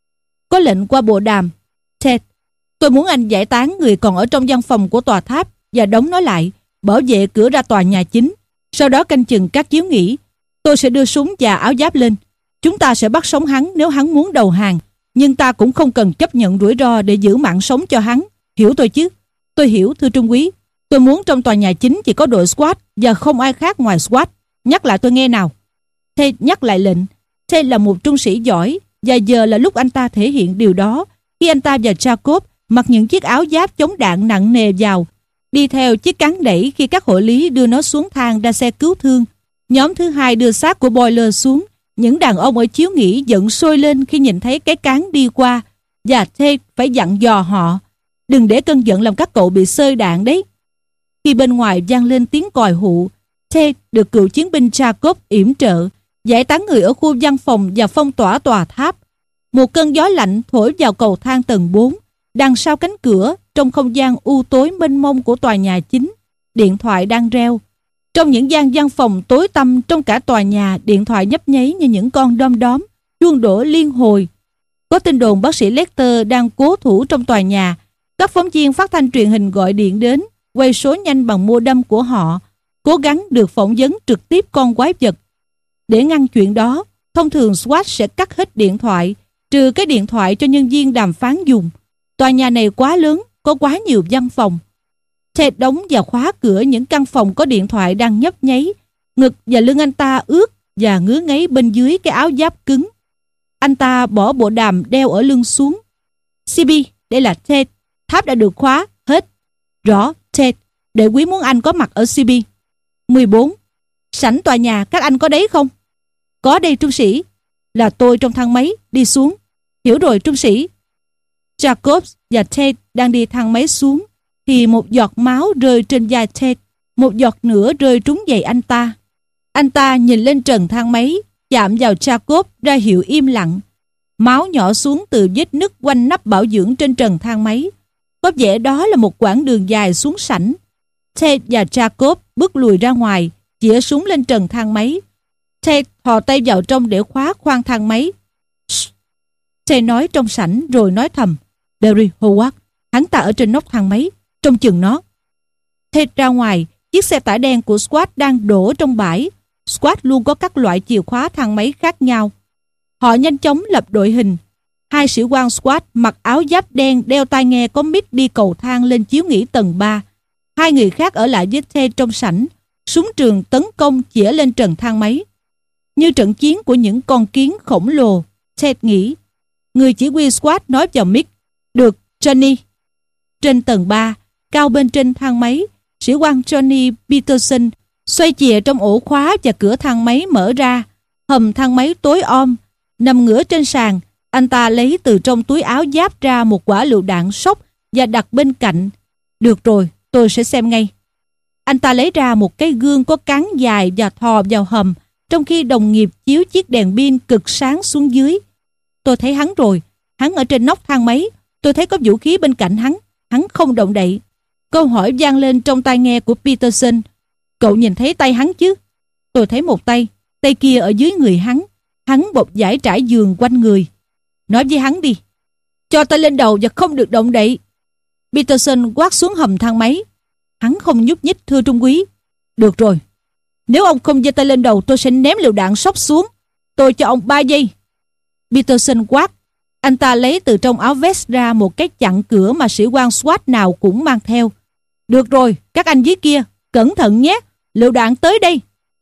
Có lệnh qua bộ đàm. Ted, tôi muốn anh giải tán người còn ở trong văn phòng của tòa tháp và đóng nó lại, bảo vệ cửa ra tòa nhà chính, sau đó canh chừng các chiếu nghỉ. Tôi sẽ đưa súng và áo giáp lên. Chúng ta sẽ bắt sống hắn nếu hắn muốn đầu hàng, nhưng ta cũng không cần chấp nhận rủi ro để giữ mạng sống cho hắn. Hiểu tôi chứ? Tôi hiểu, thưa trung úy. Tôi muốn trong tòa nhà chính chỉ có đội squad và không ai khác ngoài squad. Nhắc lại tôi nghe nào. Ted nhắc lại lệnh. Ted là một trung sĩ giỏi, và giờ là lúc anh ta thể hiện điều đó, khi anh ta và Jacob mặc những chiếc áo giáp chống đạn nặng nề vào, đi theo chiếc cán đẩy khi các hộ lý đưa nó xuống thang ra xe cứu thương. Nhóm thứ hai đưa xác của Boiler xuống. Những đàn ông ở chiếu nghỉ giận sôi lên khi nhìn thấy cái cán đi qua, và Ted phải dặn dò họ, đừng để cơn giận làm các cậu bị xơi đạn đấy. Khi bên ngoài vang lên tiếng còi hụ, Ted được cựu chiến binh Jacob yểm trợ, giải tán người ở khu văn phòng và phong tỏa tòa tháp. Một cơn gió lạnh thổi vào cầu thang tầng bốn. Đằng sau cánh cửa, trong không gian u tối mênh mông của tòa nhà chính, điện thoại đang reo. Trong những gian văn phòng tối tăm trong cả tòa nhà, điện thoại nhấp nháy như những con đom đóm, chuông đổ liên hồi. Có tin đồn bác sĩ Lecter đang cố thủ trong tòa nhà. Các phóng viên phát thanh truyền hình gọi điện đến, quay số nhanh bằng mô đâm của họ, cố gắng được phỏng vấn trực tiếp con quái vật. Để ngăn chuyện đó, thông thường SWAT sẽ cắt hết điện thoại, trừ cái điện thoại cho nhân viên đàm phán dùng. Tòa nhà này quá lớn, có quá nhiều văn phòng. Ted đóng và khóa cửa những căn phòng có điện thoại đang nhấp nháy. Ngực và lưng anh ta ướt và ngứa ngáy bên dưới cái áo giáp cứng. Anh ta bỏ bộ đàm đeo ở lưng xuống. xê bê, đây là Ted. Tháp đã được khóa, hết. Rõ, Ted. Để quý muốn anh có mặt ở xê bê. mười bốn. Sảnh tòa nhà, các anh có đấy không? Có đây trung sĩ. Là tôi trong thang máy, đi xuống. Hiểu rồi trung sĩ. Jacobs và Ted đang đi thang máy xuống, thì một giọt máu rơi trên vai Ted, một giọt nữa rơi trúng giày anh ta. Anh ta nhìn lên trần thang máy, chạm vào Jacob ra hiệu im lặng. Máu nhỏ xuống từ vết nứt quanh nắp bảo dưỡng trên trần thang máy. Có vẻ đó là một quãng đường dài xuống sảnh. Ted và Jacob bước lùi ra ngoài, chĩa súng lên trần thang máy. Ted thò tay vào trong để khóa khoang thang máy. Shh. Ted nói trong sảnh rồi nói thầm. Barry Howard, hắn ta ở trên nóc thang máy, trông chừng nó. Ted ra ngoài, chiếc xe tải đen của SWAT đang đổ trong bãi. SWAT luôn có các loại chìa khóa thang máy khác nhau. Họ nhanh chóng lập đội hình. Hai sĩ quan SWAT mặc áo giáp đen đeo tai nghe có mic đi cầu thang lên chiếu nghỉ tầng ba. Hai người khác ở lại với Ted trong sảnh. Súng trường tấn công chĩa lên trần thang máy. Như trận chiến của những con kiến khổng lồ, Ted nghĩ. Người chỉ huy SWAT nói vào mic. Được, Johnny. Trên tầng ba, cao bên trên thang máy, sĩ quan Johnny Peterson xoay chìa trong ổ khóa và cửa thang máy mở ra. Hầm thang máy tối om. Nằm ngửa trên sàn, anh ta lấy từ trong túi áo giáp ra một quả lựu đạn sốc và đặt bên cạnh. Được rồi, tôi sẽ xem ngay. Anh ta lấy ra một cái gương có cán dài và thò vào hầm, trong khi đồng nghiệp chiếu chiếc đèn pin cực sáng xuống dưới. Tôi thấy hắn rồi, hắn ở trên nóc thang máy. Tôi thấy có vũ khí bên cạnh hắn, hắn không động đậy. Câu hỏi vang lên trong tai nghe của Peterson. Cậu nhìn thấy tay hắn chứ? Tôi thấy một tay, tay kia ở dưới người hắn. Hắn bọc vải trải giường quanh người. Nói với hắn đi. Cho tay lên đầu và không được động đậy. Peterson quát xuống hầm thang máy. Hắn không nhúc nhích thưa trung úy. Được rồi. Nếu ông không giơ tay lên đầu tôi sẽ ném lựu đạn sốc xuống. Tôi cho ông ba giây. Peterson quát. Anh ta lấy từ trong áo vest ra một cái chặn cửa mà sĩ quan SWAT nào cũng mang theo. Được rồi, các anh dưới kia, cẩn thận nhé, lựu đạn tới đây.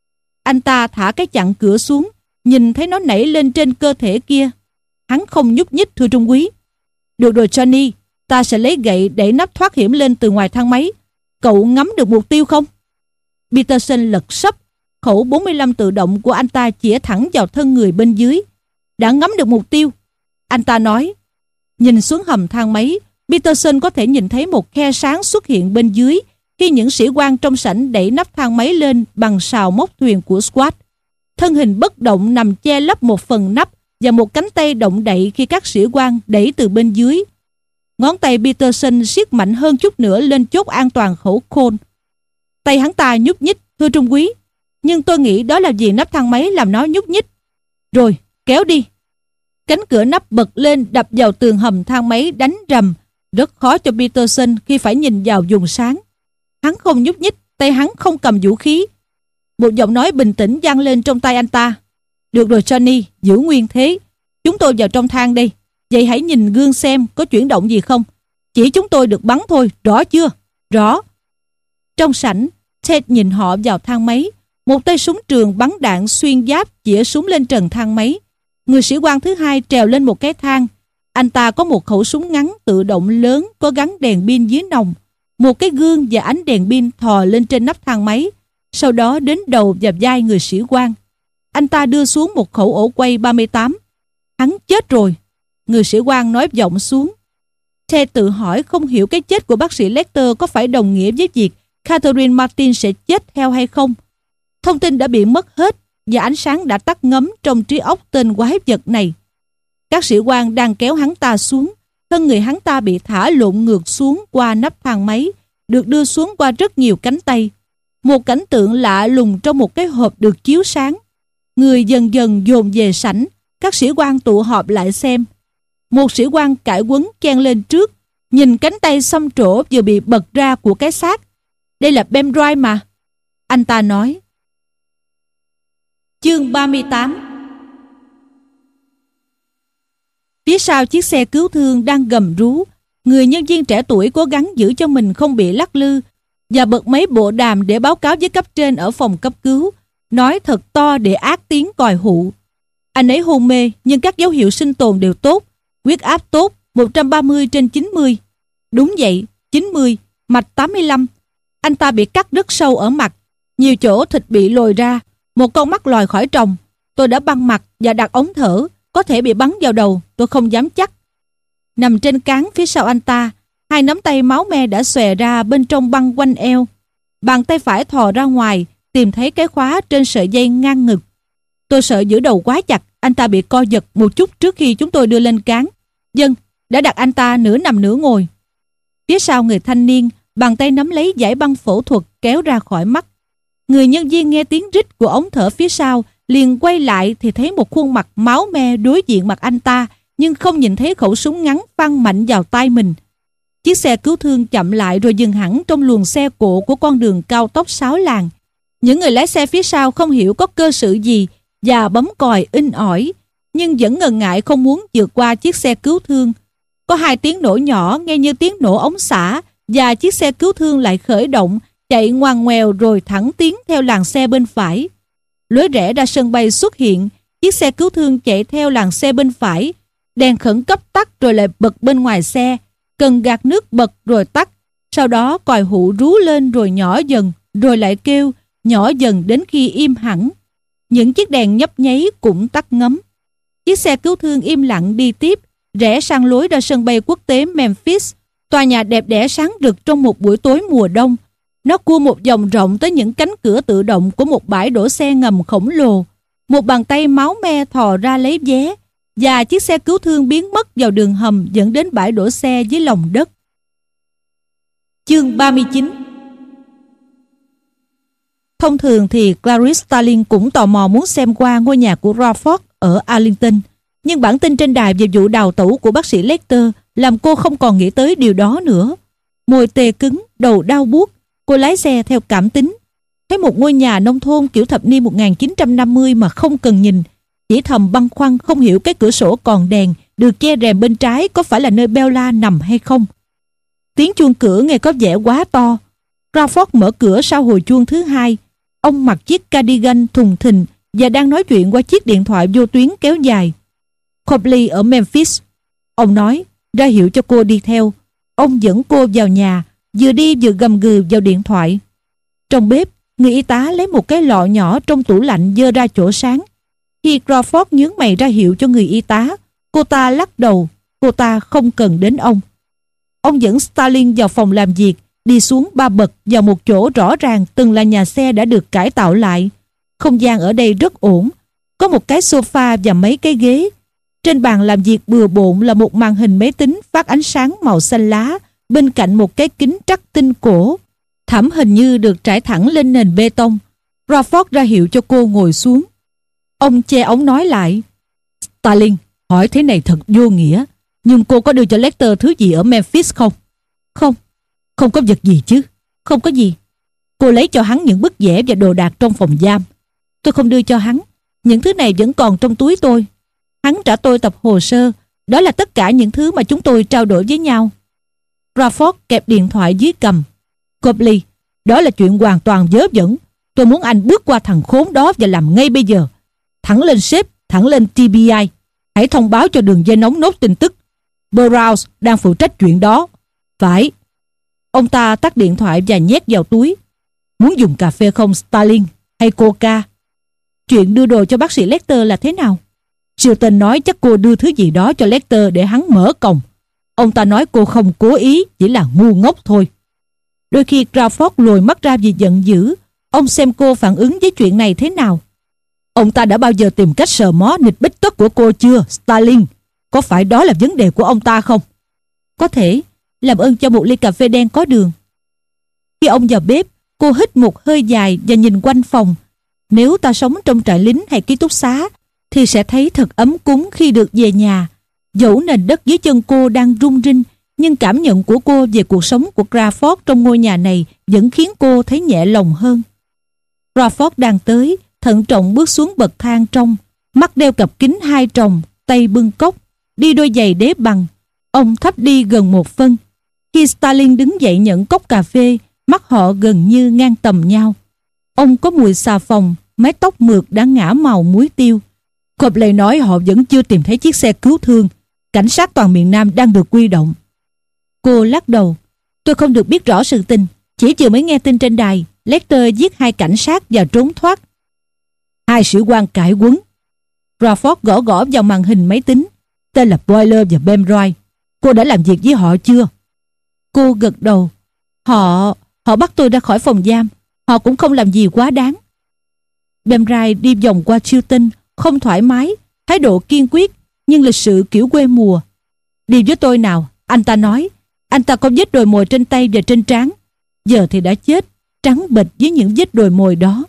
Anh ta thả cái chặn cửa xuống, nhìn thấy nó nảy lên trên cơ thể kia. Hắn không nhúc nhích thưa trung úy. Được rồi Johnny, ta sẽ lấy gậy đẩy nắp thoát hiểm lên từ ngoài thang máy. Cậu ngắm được mục tiêu không? Peterson lật sấp, khẩu bốn mươi lăm tự động của anh ta chĩa thẳng vào thân người bên dưới. Đã ngắm được mục tiêu. Anh ta nói. Nhìn xuống hầm thang máy, Peterson có thể nhìn thấy một khe sáng xuất hiện bên dưới khi những sĩ quan trong sảnh đẩy nắp thang máy lên bằng sào móc thuyền của SWAT. Thân hình bất động nằm che lấp một phần nắp và một cánh tay động đậy khi các sĩ quan đẩy từ bên dưới. Ngón tay Peterson siết mạnh hơn chút nữa lên chốt an toàn khẩu Colt. Tay hắn ta nhúc nhích, thưa trung úy. Nhưng tôi nghĩ đó là vì nắp thang máy làm nó nhúc nhích. Rồi, kéo đi. Cánh cửa nắp bật lên đập vào tường hầm thang máy đánh rầm. Rất khó cho Peterson khi phải nhìn vào vùng sáng. Hắn không nhúc nhích, tay hắn không cầm vũ khí. Một giọng nói bình tĩnh vang lên trong tay anh ta. Được rồi Johnny, giữ nguyên thế. Chúng tôi vào trong thang đây. Vậy hãy nhìn gương xem có chuyển động gì không. Chỉ chúng tôi được bắn thôi, rõ chưa? Rõ. Trong sảnh, Ted nhìn họ vào thang máy. Một tay súng trường bắn đạn xuyên giáp chĩa súng lên trần thang máy. Người sĩ quan thứ hai trèo lên một cái thang. Anh ta có một khẩu súng ngắn tự động lớn có gắn đèn pin dưới nòng. Một cái gương và ánh đèn pin thò lên trên nắp thang máy. Sau đó đến đầu và vai người sĩ quan. Anh ta đưa xuống một khẩu ổ quay ba mươi tám. Hắn chết rồi. Người sĩ quan nói vọng xuống. Ted tự hỏi không hiểu cái chết của bác sĩ Lecter có phải đồng nghĩa với việc Catherine Martin sẽ chết theo hay không. Thông tin đã bị mất hết và ánh sáng đã tắt ngấm trong trí óc tên quái vật này. Các sĩ quan đang kéo hắn ta xuống. Thân người hắn ta bị thả lộn ngược xuống qua nắp thang máy, được đưa xuống qua rất nhiều cánh tay. Một cảnh tượng lạ lùng trong một cái hộp được chiếu sáng. Người dần dần dồn về sảnh. Các sĩ quan tụ họp lại xem. Một sĩ quan cải quấn chen lên trước. Nhìn cánh tay xăm trổ vừa bị bật ra của cái xác. Đây là pendrive mà. Anh ta nói. Chương ba mươi tám. Phía sau chiếc xe cứu thương đang gầm rú. Người nhân viên trẻ tuổi cố gắng giữ cho mình không bị lắc lư và bật mấy bộ đàm để báo cáo với cấp trên ở phòng cấp cứu, nói thật to để át tiếng còi hụ. Anh ấy hôn mê nhưng các dấu hiệu sinh tồn đều tốt. Huyết áp tốt, một trăm ba mươi trên chín mươi. Đúng vậy, chín mươi, mạch tám mươi lăm. Anh ta bị cắt rất sâu ở mặt, nhiều chỗ thịt bị lồi ra, một con mắt lòi khỏi tròng. Tôi đã băng mặt và đặt ống thở, có thể bị bắn vào đầu, tôi không dám chắc. Nằm trên cáng phía sau anh ta, hai nắm tay máu me đã xòe ra bên trong băng quanh eo. Bàn tay phải thò ra ngoài, tìm thấy cái khóa trên sợi dây ngang ngực. Tôi sợ giữ đầu quá chặt, anh ta bị co giật một chút trước khi chúng tôi đưa lên cáng. Dân, đã đặt anh ta nửa nằm nửa ngồi. Phía sau người thanh niên, bàn tay nắm lấy dải băng phẫu thuật kéo ra khỏi mắt. Người nhân viên nghe tiếng rít của ống thở phía sau, liền quay lại thì thấy một khuôn mặt máu me đối diện mặt anh ta, nhưng không nhìn thấy khẩu súng ngắn văng mạnh vào tay mình. Chiếc xe cứu thương chậm lại rồi dừng hẳn trong luồng xe cộ của con đường cao tốc sáu làn. Những người lái xe phía sau không hiểu có cơ sự gì và bấm còi inh ỏi, nhưng vẫn ngần ngại không muốn vượt qua chiếc xe cứu thương. Có hai tiếng nổ nhỏ nghe như tiếng nổ ống xả và chiếc xe cứu thương lại khởi động, chạy ngoằn ngoèo rồi thẳng tiến theo làn xe bên phải. Lối rẽ ra sân bay xuất hiện, chiếc xe cứu thương chạy theo làn xe bên phải. Đèn khẩn cấp tắt rồi lại bật bên ngoài xe, cần gạt nước bật rồi tắt. Sau đó còi hụ rú lên rồi nhỏ dần, rồi lại kêu, nhỏ dần đến khi im hẳn. Những chiếc đèn nhấp nháy cũng tắt ngấm. Chiếc xe cứu thương im lặng đi tiếp, rẽ sang lối ra sân bay quốc tế Memphis, tòa nhà đẹp đẽ sáng rực trong một buổi tối mùa đông. Nó cua một vòng rộng tới những cánh cửa tự động của một bãi đổ xe ngầm khổng lồ. Một bàn tay máu me thò ra lấy vé, và chiếc xe cứu thương biến mất vào đường hầm dẫn đến bãi đổ xe dưới lòng đất. Chương ba mươi chín. Thông thường thì Clarice Starling cũng tò mò muốn xem qua ngôi nhà của Crawford ở Arlington, nhưng bản tin trên đài về vụ đào tẩu của bác sĩ Lecter làm cô không còn nghĩ tới điều đó nữa. Môi tê cứng, đầu đau buốt, cô lái xe theo cảm tính. Thấy một ngôi nhà nông thôn kiểu thập niên một nghìn chín trăm năm mươi mà không cần nhìn, chỉ thầm băn khoăn không hiểu cái cửa sổ còn đèn được che rèm bên trái có phải là nơi Bella nằm hay không. Tiếng chuông cửa nghe có vẻ quá to. Crawford mở cửa sau hồi chuông thứ hai. Ông mặc chiếc cardigan thùng thình và đang nói chuyện qua chiếc điện thoại vô tuyến kéo dài. Copley ở Memphis. Ông nói, ra hiệu cho cô đi theo. Ông dẫn cô vào nhà, vừa đi vừa gầm gừ vào điện thoại. Trong bếp, người y tá lấy một cái lọ nhỏ trong tủ lạnh dơ ra chỗ sáng. Khi Crawford nhướng mày ra hiệu cho người y tá, cô ta lắc đầu, cô ta không cần đến ông. Ông dẫn Starling vào phòng làm việc, đi xuống ba bậc vào một chỗ rõ ràng từng là nhà xe đã được cải tạo lại. Không gian ở đây rất ổn, có một cái sofa và mấy cái ghế. Trên bàn làm việc bừa bộn là một màn hình máy tính phát ánh sáng màu xanh lá, bên cạnh một cái kính trắc tinh cổ. Thảm hình như được trải thẳng lên nền bê tông. Crawford ra hiệu cho cô ngồi xuống. Ông che ống nói lại, Starling, hỏi thế này thật vô nghĩa, nhưng cô có đưa cho Lecter thứ gì ở Memphis không? Không, không có vật gì chứ. Không có gì. Cô lấy cho hắn những bức vẽ và đồ đạc trong phòng giam. Tôi không đưa cho hắn. Những thứ này vẫn còn trong túi tôi. Hắn trả tôi tập hồ sơ. Đó là tất cả những thứ mà chúng tôi trao đổi với nhau. Crawford kẹp điện thoại dưới cằm. Copley, đó là chuyện hoàn toàn vớ vẩn. Tôi muốn anh bước qua thằng khốn đó và làm ngay bây giờ. Thẳng lên sếp, thẳng lên tê bê i. Hãy thông báo cho đường dây nóng nốt tin tức. Burroughs đang phụ trách chuyện đó. Phải. Ông ta tắt điện thoại và nhét vào túi. Muốn dùng cà phê không Starling, hay coca? Chuyện đưa đồ cho bác sĩ Lecter là thế nào? Chilton nói chắc cô đưa thứ gì đó cho Lecter để hắn mở còng. Ông ta nói cô không cố ý, chỉ là ngu ngốc thôi. Đôi khi Crawford lồi mắt ra vì giận dữ. Ông xem cô phản ứng với chuyện này thế nào. Ông ta đã bao giờ tìm cách sờ mó nịch bích tất của cô chưa, Starling? Có phải đó là vấn đề của ông ta không? Có thể. Làm ơn cho một ly cà phê đen có đường. Khi ông vào bếp, cô hít một hơi dài và nhìn quanh phòng. Nếu ta sống trong trại lính hay ký túc xá thì sẽ thấy thật ấm cúng khi được về nhà. Dẫu nền đất dưới chân cô đang rung rinh, nhưng cảm nhận của cô về cuộc sống của Crawford trong ngôi nhà này vẫn khiến cô thấy nhẹ lòng hơn. Crawford đang tới, thận trọng bước xuống bậc thang trong, mắt đeo cặp kính hai tròng, tay bưng cốc, đi đôi giày đế bằng. Ông thấp đi gần một phân. Khi Starling đứng dậy nhận cốc cà phê, mắt họ gần như ngang tầm nhau. Ông có mùi xà phòng, mái tóc mượt đã ngả màu muối tiêu. Copley nói họ vẫn chưa tìm thấy chiếc xe cứu thương. Cảnh sát toàn miền Nam đang được huy động. Cô lắc đầu. Tôi không được biết rõ sự tình, chỉ vừa mới nghe tin trên đài Lecter giết hai cảnh sát và trốn thoát. Hai sĩ quan cải quấn. Crawford gõ gõ vào màn hình máy tính. Tên là Boiler và Bemroy. Cô đã làm việc với họ chưa? Cô gật đầu. Họ... họ bắt tôi ra khỏi phòng giam. Họ cũng không làm gì quá đáng. Bemroy đi vòng qua Chilton, không thoải mái, thái độ kiên quyết, nhưng lịch sự kiểu quê mùa. Đi với tôi nào, anh ta nói. Anh ta có vết đồi mồi trên tay và trên trán. Giờ thì đã chết, trắng bệch với những vết đồi mồi đó.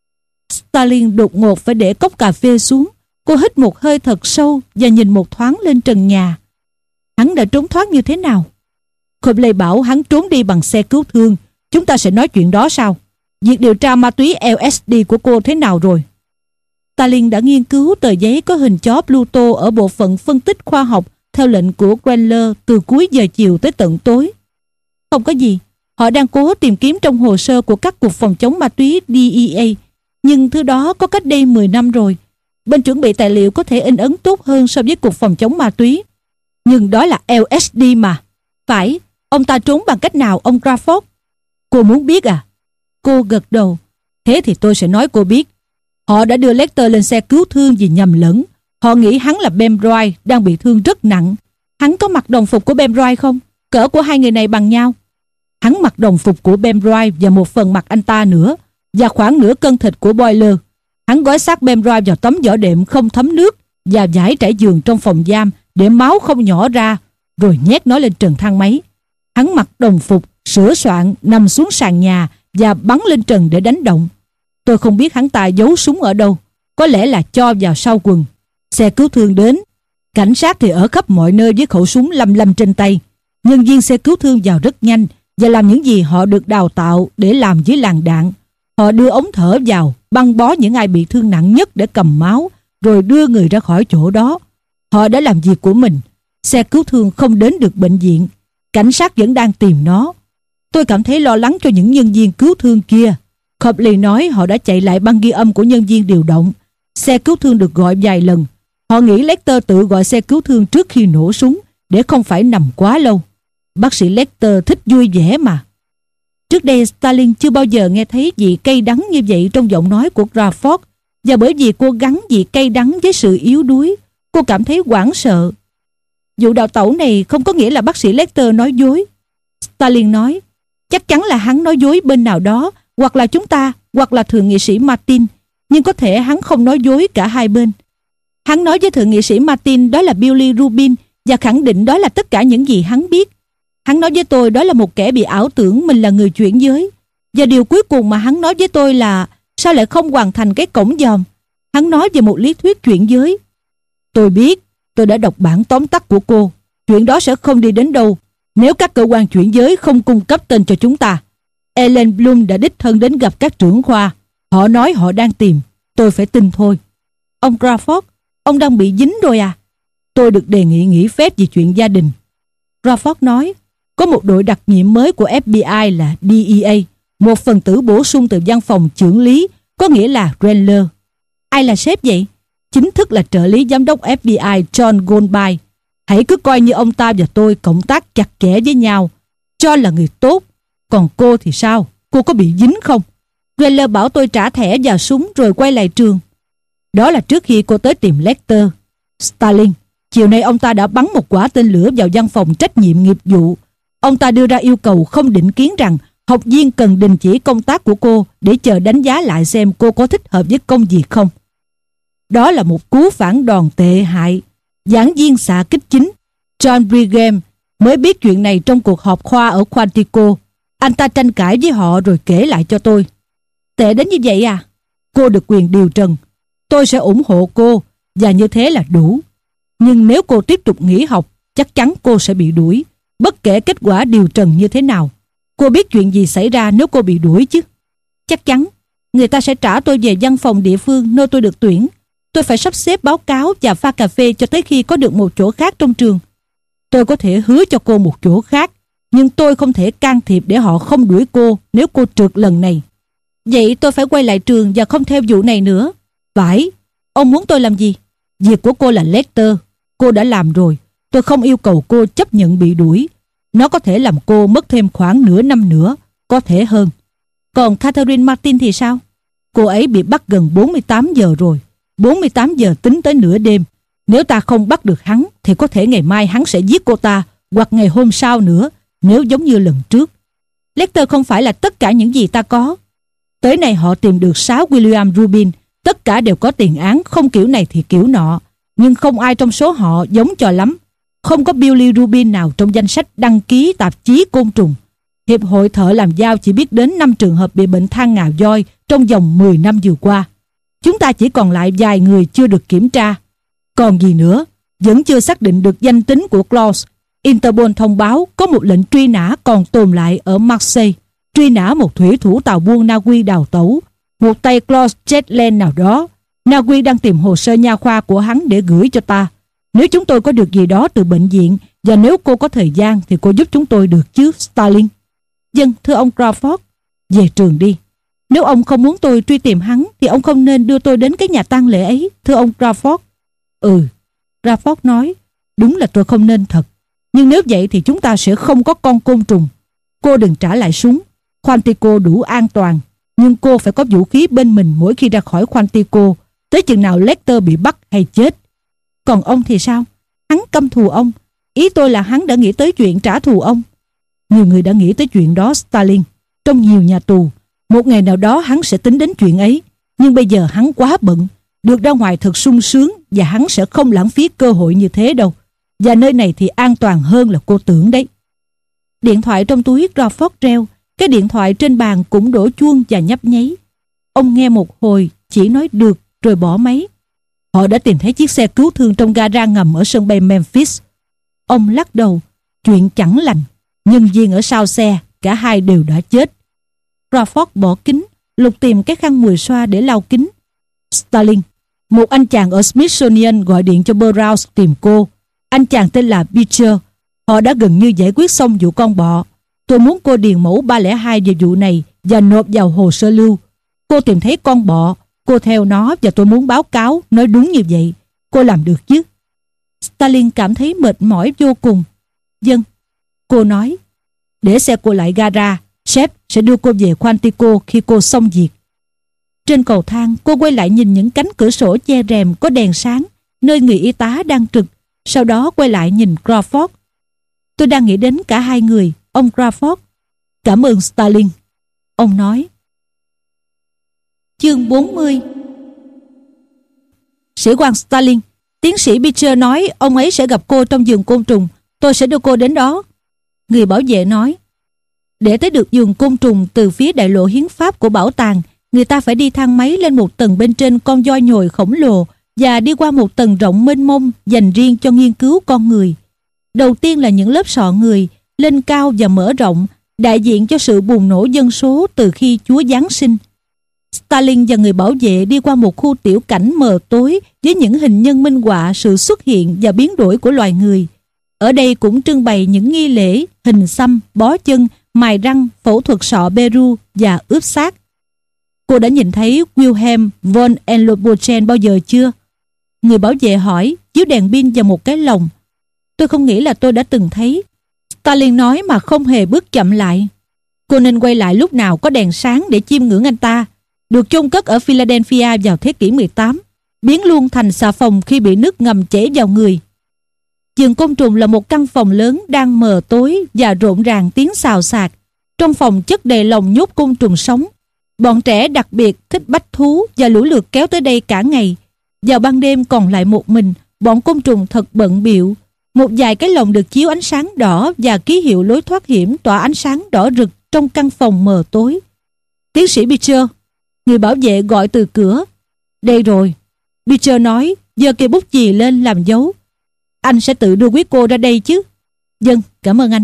Starling đột ngột phải để cốc cà phê xuống. Cô hít một hơi thật sâu và nhìn một thoáng lên trần nhà. Hắn đã trốn thoát như thế nào? Copley bảo hắn trốn đi bằng xe cứu thương. Chúng ta sẽ nói chuyện đó sau. Việc điều tra ma túy L S D của cô thế nào rồi? Starling đã nghiên cứu tờ giấy có hình chó Pluto ở bộ phận phân tích khoa học theo lệnh của Chandler từ cuối giờ chiều tới tận tối. Không có gì. Họ đang cố tìm kiếm trong hồ sơ của các cục phòng chống ma túy D E A. Nhưng thứ đó có cách đây mười năm rồi. Bên chuẩn bị tài liệu có thể in ấn tốt hơn so với cục phòng chống ma túy. Nhưng đó là L S D mà. Phải, ông ta trốn bằng cách nào ông Crawford? Cô muốn biết à? Cô gật đầu. Thế thì tôi sẽ nói cô biết. Họ đã đưa Lecter lên xe cứu thương vì nhầm lẫn. Họ nghĩ hắn là Bemroy đang bị thương rất nặng. Hắn có mặc đồng phục của Bemroy không? Cỡ của hai người này bằng nhau. Hắn mặc đồng phục của Bemroy và một phần mặc anh ta nữa, và khoảng nửa cân thịt của Boiler. Hắn gói xác Bemroy vào tấm vỏ đệm không thấm nước và giải trải giường trong phòng giam để máu không nhỏ ra, rồi nhét nó lên trần thang máy. Hắn mặc đồng phục, sửa soạn, nằm xuống sàn nhà và bắn lên trần để đánh động. Tôi không biết hắn ta giấu súng ở đâu, có lẽ là cho vào sau quần. Xe cứu thương đến. Cảnh sát thì ở khắp mọi nơi với khẩu súng lăm lăm trên tay. Nhân viên xe cứu thương vào rất nhanh và làm những gì họ được đào tạo để làm với làn đạn. Họ đưa ống thở vào, băng bó những ai bị thương nặng nhất để cầm máu, rồi đưa người ra khỏi chỗ đó. Họ đã làm việc của mình. Xe cứu thương không đến được bệnh viện. Cảnh sát vẫn đang tìm nó. Tôi cảm thấy lo lắng cho những nhân viên cứu thương kia. Copley nói họ đã chạy lại băng ghi âm của nhân viên điều động. Xe cứu thương được gọi vài lần. Họ nghĩ Lecter tự gọi xe cứu thương trước khi nổ súng để không phải nằm quá lâu. Bác sĩ Lecter thích vui vẻ mà. Trước đây Starling chưa bao giờ nghe thấy vị cay đắng như vậy trong giọng nói của Crawford, và bởi vì cô gắn vị cay đắng với sự yếu đuối, cô cảm thấy hoảng sợ. Vụ đào tẩu này không có nghĩa là bác sĩ Lecter nói dối. Starling nói, chắc chắn là hắn nói dối bên nào đó, hoặc là chúng ta, hoặc là thượng nghị sĩ Martin, nhưng có thể hắn không nói dối cả hai bên. Hắn nói với thượng nghị sĩ Martin đó là Billy Rubin và khẳng định đó là tất cả những gì hắn biết. Hắn nói với tôi đó là một kẻ bị ảo tưởng mình là người chuyển giới. Và điều cuối cùng mà hắn nói với tôi là sao lại không hoàn thành cái cổng dòm. Hắn nói về một lý thuyết chuyển giới. Tôi biết, tôi đã đọc bản tóm tắt của cô. Chuyện đó sẽ không đi đến đâu nếu các cơ quan chuyển giới không cung cấp tên cho chúng ta. Ellen Bloom đã đích thân đến gặp các trưởng khoa. Họ nói họ đang tìm. Tôi phải tin thôi. Ông Crawford, ông đang bị dính rồi à? Tôi được đề nghị nghỉ phép vì chuyện gia đình. Crawford nói, có một đội đặc nhiệm mới của F B I là D E A, một phần tử bổ sung từ văn phòng chưởng lý, có nghĩa là Chandler. Ai là sếp vậy? Chính thức là trợ lý giám đốc F B I John Goldby. Hãy cứ coi như ông ta và tôi cộng tác chặt chẽ với nhau, cho là người tốt. Còn cô thì sao? Cô có bị dính không? Chandler bảo tôi trả thẻ vào súng rồi quay lại trường. Đó là trước khi cô tới tìm Lecter. Starling, chiều nay ông ta đã bắn một quả tên lửa vào văn phòng trách nhiệm nghiệp vụ. Ông ta đưa ra yêu cầu không định kiến rằng học viên cần đình chỉ công tác của cô để chờ đánh giá lại xem cô có thích hợp với công việc không. Đó là một cú phản đòn tệ hại. Giảng viên xạ kích chính John Brigham mới biết chuyện này trong cuộc họp khoa ở Quantico. Anh ta tranh cãi với họ rồi kể lại cho tôi. Tệ đến như vậy à? Cô được quyền điều trần. Tôi sẽ ủng hộ cô và như thế là đủ. Nhưng nếu cô tiếp tục nghỉ học, chắc chắn cô sẽ bị đuổi. Bất kể kết quả điều trần như thế nào, cô biết chuyện gì xảy ra nếu cô bị đuổi chứ. Chắc chắn người ta sẽ trả tôi về văn phòng địa phương nơi tôi được tuyển. Tôi phải sắp xếp báo cáo và pha cà phê cho tới khi có được một chỗ khác trong trường. Tôi có thể hứa cho cô một chỗ khác, nhưng tôi không thể can thiệp để họ không đuổi cô nếu cô trượt lần này. Vậy tôi phải quay lại trường và không theo vụ này nữa. Phải. Ông muốn tôi làm gì? Việc của cô là Lecter. Cô đã làm rồi. Tôi không yêu cầu cô chấp nhận bị đuổi. Nó có thể làm cô mất thêm khoảng nửa năm nữa, có thể hơn. Còn Catherine Martin thì sao? Cô ấy bị bắt gần bốn mươi tám giờ rồi. bốn mươi tám giờ tính tới nửa đêm. Nếu ta không bắt được hắn thì có thể ngày mai hắn sẽ giết cô ta, hoặc ngày hôm sau nữa, nếu giống như lần trước. Lecter không phải là tất cả những gì ta có. Tới nay họ tìm được sáu William Rubin. Tất cả đều có tiền án, không kiểu này thì kiểu nọ. Nhưng không ai trong số họ giống cho lắm. Không có Billy Rubin nào trong danh sách đăng ký tạp chí côn trùng. Hiệp hội thợ làm dao chỉ biết đến năm trường hợp bị bệnh than ngà voi trong vòng mười năm vừa qua. Chúng ta chỉ còn lại vài người chưa được kiểm tra. Còn gì nữa? Vẫn chưa xác định được danh tính của Claus. Interpol thông báo có một lệnh truy nã còn tồn lại ở Marseille. Truy nã một thủy thủ tàu buôn Na Uy đào tẩu. Một tay Claus Chetland nào đó. Na Uy đang tìm hồ sơ nha khoa của hắn để gửi cho ta. Nếu chúng tôi có được gì đó từ bệnh viện, và nếu cô có thời gian thì cô giúp chúng tôi được chứ, Starling? Vâng, thưa ông Crawford. Về trường đi. Nếu ông không muốn tôi truy tìm hắn thì ông không nên đưa tôi đến cái nhà tang lễ ấy, thưa ông Crawford. Ừ, Crawford nói. Đúng là tôi không nên thật. Nhưng nếu vậy thì chúng ta sẽ không có con côn trùng. Cô đừng trả lại súng. Quantico đủ an toàn, nhưng cô phải có vũ khí bên mình mỗi khi ra khỏi Quantico, tới chừng nào Lecter bị bắt hay chết. Còn ông thì sao? Hắn căm thù ông. Ý tôi là hắn đã nghĩ tới chuyện trả thù ông. Nhiều người đã nghĩ tới chuyện đó, Starling. Trong nhiều nhà tù, một ngày nào đó hắn sẽ tính đến chuyện ấy. Nhưng bây giờ hắn quá bận. Được ra ngoài thật sung sướng, và hắn sẽ không lãng phí cơ hội như thế đâu. Và nơi này thì an toàn hơn là cô tưởng đấy. Điện thoại trong túi Crawford reo. Cái điện thoại trên bàn cũng đổ chuông và nhấp nháy. Ông nghe một hồi, chỉ nói được rồi bỏ máy. Họ đã tìm thấy chiếc xe cứu thương trong gara ngầm ở sân bay Memphis. Ông lắc đầu. Chuyện chẳng lành. Nhân viên ở sau xe, cả hai đều đã chết. Crawford bỏ kính, lục tìm cái khăn mùi xoa để lau kính. Starling, một anh chàng ở Smithsonian gọi điện cho Burroughs tìm cô. Anh chàng tên là Beecher. Họ đã gần như giải quyết xong vụ con bọ. Tôi muốn cô điền mẫu ba không hai về vụ này và nộp vào hồ sơ lưu. Cô tìm thấy con bọ, cô theo nó và tôi muốn báo cáo, nói đúng như vậy. Cô làm được chứ? Starling cảm thấy mệt mỏi vô cùng. Vâng, cô nói. Để xe cô lại gara, sếp sẽ đưa cô về Quantico khi cô xong việc. Trên cầu thang, cô quay lại nhìn những cánh cửa sổ che rèm có đèn sáng, nơi người y tá đang trực. Sau đó quay lại nhìn Crawford. Tôi đang nghĩ đến cả hai người, ông Crawford. Cảm ơn Starling. Ông nói. Chương bốn mươi. Sĩ quan Starling, tiến sĩ Beecher nói ông ấy sẽ gặp cô trong vườn côn trùng. Tôi sẽ đưa cô đến đó. Người bảo vệ nói. Để tới được vườn côn trùng từ phía đại lộ hiến pháp của bảo tàng, người ta phải đi thang máy lên một tầng bên trên con voi nhồi khổng lồ và đi qua một tầng rộng mênh mông dành riêng cho nghiên cứu con người. Đầu tiên là những lớp sọ người, lên cao và mở rộng, đại diện cho sự bùng nổ dân số từ khi Chúa Giáng sinh. Starling và người bảo vệ đi qua một khu tiểu cảnh mờ tối với những hình nhân minh họa sự xuất hiện và biến đổi của loài người. Ở đây cũng trưng bày những nghi lễ, hình xăm, bó chân, mài răng, phẫu thuật sọ Beru và ướp xác. Cô đã nhìn thấy Wilhelm von Enlobochen bao giờ chưa? Người bảo vệ hỏi, chiếu đèn pin và một cái lồng. Tôi không nghĩ là tôi đã từng thấy. Starling nói mà không hề bước chậm lại. Cô nên quay lại lúc nào có đèn sáng để chiêm ngưỡng anh ta. Được chôn cất ở Philadelphia vào thế kỷ mười tám, biến luôn thành xà phòng khi bị nước ngầm chảy vào người. Vườn côn trùng là một căn phòng lớn đang mờ tối và rộn ràng tiếng xào xạc. Trong phòng chất đầy lồng nhốt côn trùng sống. Bọn trẻ đặc biệt thích bách thú và lũ lượt kéo tới đây cả ngày. Vào ban đêm còn lại một mình, bọn côn trùng thật bận bịu. Một vài cái lồng được chiếu ánh sáng đỏ và ký hiệu lối thoát hiểm tỏa ánh sáng đỏ rực trong căn phòng mờ tối. Tiến sĩ Beecher, người bảo vệ gọi từ cửa. Đây rồi. Beecher nói, giơ cây bút chì lên làm dấu. Anh sẽ tự đưa quý cô ra đây chứ? Vâng, cảm ơn anh.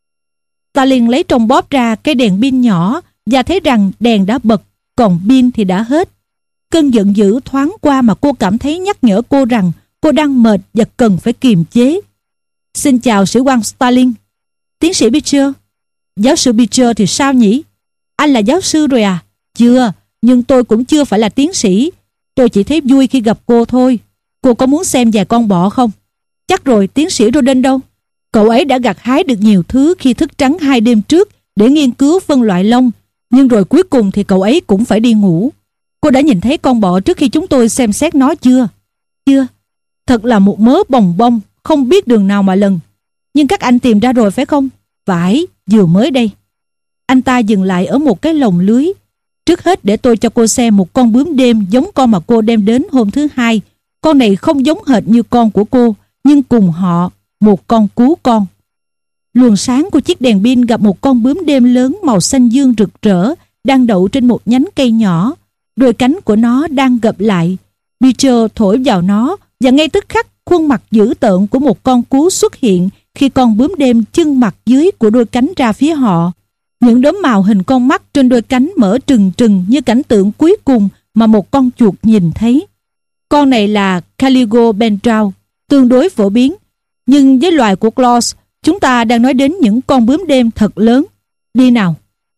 Stalin lấy trong bóp ra cái đèn pin nhỏ và thấy rằng đèn đã bật, còn pin thì đã hết. Cơn giận dữ thoáng qua mà cô cảm thấy nhắc nhở cô rằng cô đang mệt và cần phải kiềm chế. Xin chào sĩ quan Stalin. Tiến sĩ Beecher. Giáo sư Beecher thì sao nhỉ? Anh là giáo sư rồi à? Chưa, nhưng tôi cũng chưa phải là tiến sĩ. Tôi chỉ thấy vui khi gặp cô thôi. Cô có muốn xem vài con bọ không? Chắc rồi, tiến sĩ Roden đâu? Cậu ấy đã gặt hái được nhiều thứ khi thức trắng hai đêm trước để nghiên cứu phân loại lông. Nhưng rồi cuối cùng thì cậu ấy cũng phải đi ngủ. Cô đã nhìn thấy con bọ trước khi chúng tôi xem xét nó chưa? Chưa. Thật là một mớ bòng bong, không biết đường nào mà lần. Nhưng các anh tìm ra rồi phải không? Phải, vừa mới đây. Anh ta dừng lại ở một cái lồng lưới. Trước hết để tôi cho cô xem một con bướm đêm giống con mà cô đem đến hôm thứ hai. Con này không giống hệt như con của cô, nhưng cùng họ, một con cú con. Luồng sáng của chiếc đèn pin gặp một con bướm đêm lớn màu xanh dương rực rỡ đang đậu trên một nhánh cây nhỏ. Đôi cánh của nó đang gập lại. Beecher thổi vào nó và ngay tức khắc khuôn mặt dữ tợn của một con cú xuất hiện khi con bướm đêm chưng mặt dưới của đôi cánh ra phía họ. Những đốm màu hình con mắt trên đôi cánh mở trừng trừng như cảnh tượng cuối cùng mà một con chuột nhìn thấy. Con này là Caligo bentrau, tương đối phổ biến. Nhưng với loài của Claus, chúng ta đang nói đến những con bướm đêm thật lớn. Đi nào.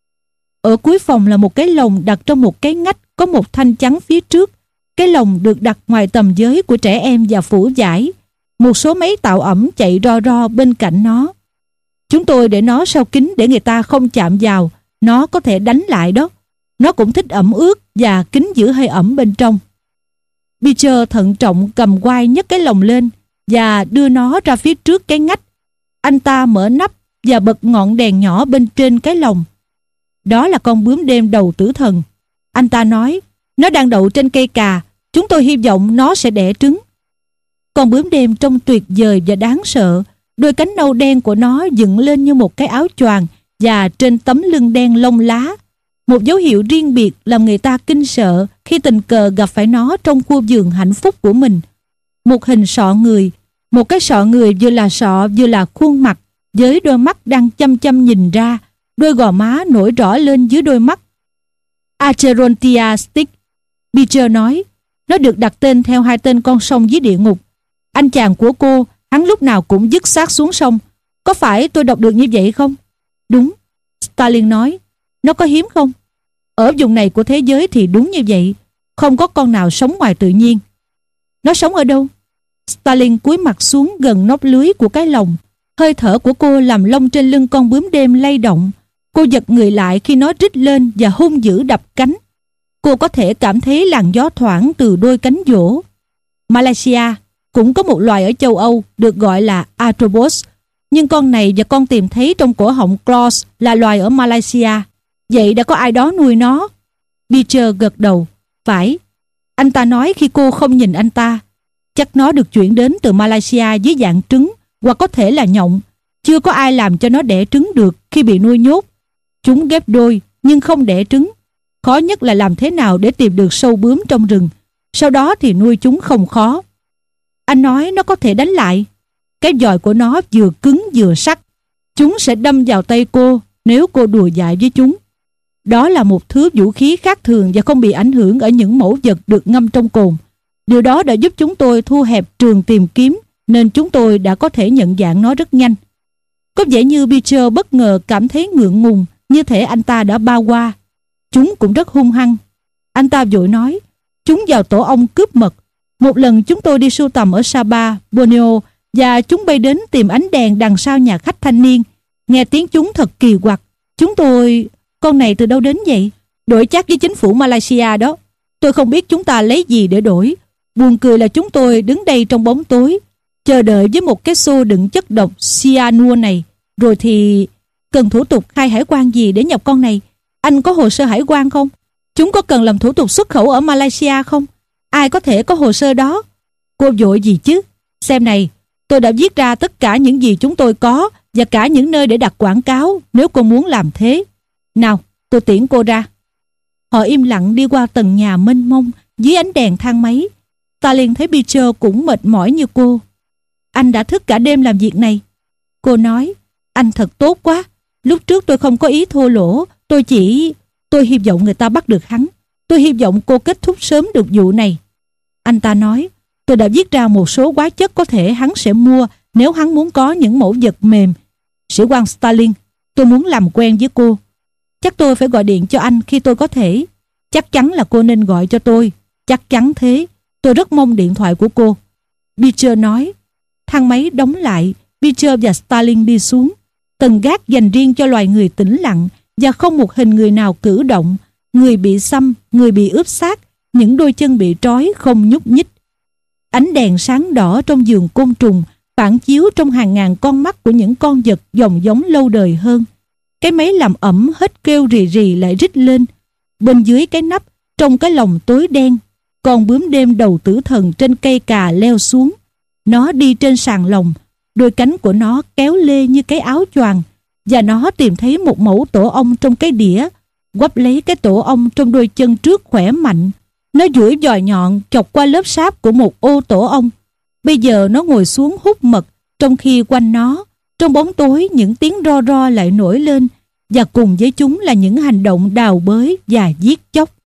Ở cuối phòng là một cái lồng đặt trong một cái ngách có một thanh chắn phía trước. Cái lồng được đặt ngoài tầm giới của trẻ em và phủ vải. Một số máy tạo ẩm chạy ro ro bên cạnh nó. Chúng tôi để nó sau kính để người ta không chạm vào. Nó có thể đánh lại đó. Nó cũng thích ẩm ướt và kính giữ hơi ẩm bên trong. Beecher thận trọng cầm quai nhấc cái lồng lên và đưa nó ra phía trước cái ngách. Anh ta mở nắp và bật ngọn đèn nhỏ bên trên cái lồng. Đó là con bướm đêm đầu tử thần. Anh ta nói, nó đang đậu trên cây cà. Chúng tôi hy vọng nó sẽ đẻ trứng. Con bướm đêm trông tuyệt vời và đáng sợ. Đôi cánh nâu đen của nó dựng lên như một cái áo choàng và trên tấm lưng đen lông lá. Một dấu hiệu riêng biệt làm người ta kinh sợ khi tình cờ gặp phải nó trong khu vườn hạnh phúc của mình. Một hình sọ người, một cái sọ người vừa là sọ vừa là khuôn mặt, với đôi mắt đang chăm chăm nhìn ra, đôi gò má nổi rõ lên dưới đôi mắt. Acherontia Styx, Beecher nói, nó được đặt tên theo hai tên con sông dưới địa ngục. Anh chàng của cô, hắn lúc nào cũng dứt xác xuống sông. Có phải tôi đọc được như vậy không? Đúng, Stalin nói. Nó có hiếm không? Ở vùng này của thế giới thì đúng như vậy. Không có con nào sống ngoài tự nhiên. Nó sống ở đâu? Stalin cúi mặt xuống gần nóc lưới của cái lồng. Hơi thở của cô làm lông trên lưng con bướm đêm lay động. Cô giật người lại khi nó rít lên và hung dữ đập cánh. Cô có thể cảm thấy làn gió thoảng từ đôi cánh vỗ. Malaysia cũng có một loài ở châu Âu được gọi là Arthropus. Nhưng con này và con tìm thấy trong cổ họng Claus là loài ở Malaysia. Vậy đã có ai đó nuôi nó? Beecher gật đầu. Phải. Anh ta nói khi cô không nhìn anh ta. Chắc nó được chuyển đến từ Malaysia dưới dạng trứng, hoặc có thể là nhộng. Chưa có ai làm cho nó đẻ trứng được khi bị nuôi nhốt. Chúng ghép đôi nhưng không đẻ trứng. Khó nhất là làm thế nào để tìm được sâu bướm trong rừng. Sau đó thì nuôi chúng không khó. Anh nói nó có thể đánh lại. Cái giòi của nó vừa cứng vừa sắc. Chúng sẽ đâm vào tay cô nếu cô đùa dại với chúng. Đó là một thứ vũ khí khác thường và không bị ảnh hưởng ở những mẫu vật được ngâm trong cồn. Điều đó đã giúp chúng tôi thu hẹp trường tìm kiếm, nên chúng tôi đã có thể nhận dạng nó rất nhanh. Có vẻ như Beecher bất ngờ cảm thấy ngượng ngùng, như thể anh ta đã bao qua. Chúng cũng rất hung hăng. Anh ta vội nói, chúng vào tổ ong cướp mật. Một lần chúng tôi đi sưu tầm ở Sabah, Borneo, và chúng bay đến tìm ánh đèn đằng sau nhà khách thanh niên. Nghe tiếng chúng thật kỳ quặc. Chúng tôi... Con này từ đâu đến vậy? Đổi chắc với chính phủ Malaysia đó. Tôi không biết chúng ta lấy gì để đổi. Buồn cười là chúng tôi đứng đây trong bóng tối, chờ đợi với một cái xô đựng chất độc cyanua này. Rồi thì... Cần thủ tục khai hải quan gì để nhập con này? Anh có hồ sơ hải quan không? Chúng có cần làm thủ tục xuất khẩu ở Malaysia không? Ai có thể có hồ sơ đó? Cô vội gì chứ? Xem này, tôi đã viết ra tất cả những gì chúng tôi có và cả những nơi để đặt quảng cáo nếu cô muốn làm thế. Nào, tôi tiễn cô ra. Họ im lặng đi qua tầng nhà mênh mông dưới ánh đèn thang máy. Ta liền thấy Beecher cũng mệt mỏi như cô. Anh đã thức cả đêm làm việc này. Cô nói, anh thật tốt quá. Lúc trước tôi không có ý thô lỗ. Tôi chỉ... Tôi hy vọng người ta bắt được hắn. Tôi hy vọng cô kết thúc sớm được vụ này. Anh ta nói, tôi đã viết ra một số hóa chất có thể hắn sẽ mua nếu hắn muốn có những mẫu vật mềm. Sĩ quan Stalin, tôi muốn làm quen với cô. Chắc tôi phải gọi điện cho anh khi tôi có thể. Chắc chắn là cô nên gọi cho tôi. Chắc chắn thế. Tôi rất mong điện thoại của cô. Beecher nói. Thang máy đóng lại. Beecher và Stalin đi xuống. Tầng gác dành riêng cho loài người tĩnh lặng và không một hình người nào cử động. Người bị xăm, người bị ướp xác, những đôi chân bị trói không nhúc nhích. Ánh đèn sáng đỏ trong giường côn trùng phản chiếu trong hàng ngàn con mắt của những con vật dòng giống lâu đời hơn. Cái máy làm ẩm hết kêu rì rì lại rít lên. Bên dưới cái nắp, trong cái lồng tối đen, con bướm đêm đầu tử thần trên cây cà leo xuống. Nó đi trên sàn lồng, đôi cánh của nó kéo lê như cái áo choàng, và nó tìm thấy một mẫu tổ ong trong cái đĩa, quắp lấy cái tổ ong trong đôi chân trước khỏe mạnh. Nó duỗi giòi nhọn chọc qua lớp sáp của một ô tổ ong. Bây giờ nó ngồi xuống hút mật, trong khi quanh nó, trong bóng tối, những tiếng ro ro lại nổi lên, và cùng với chúng là những hành động đào bới và giết chóc.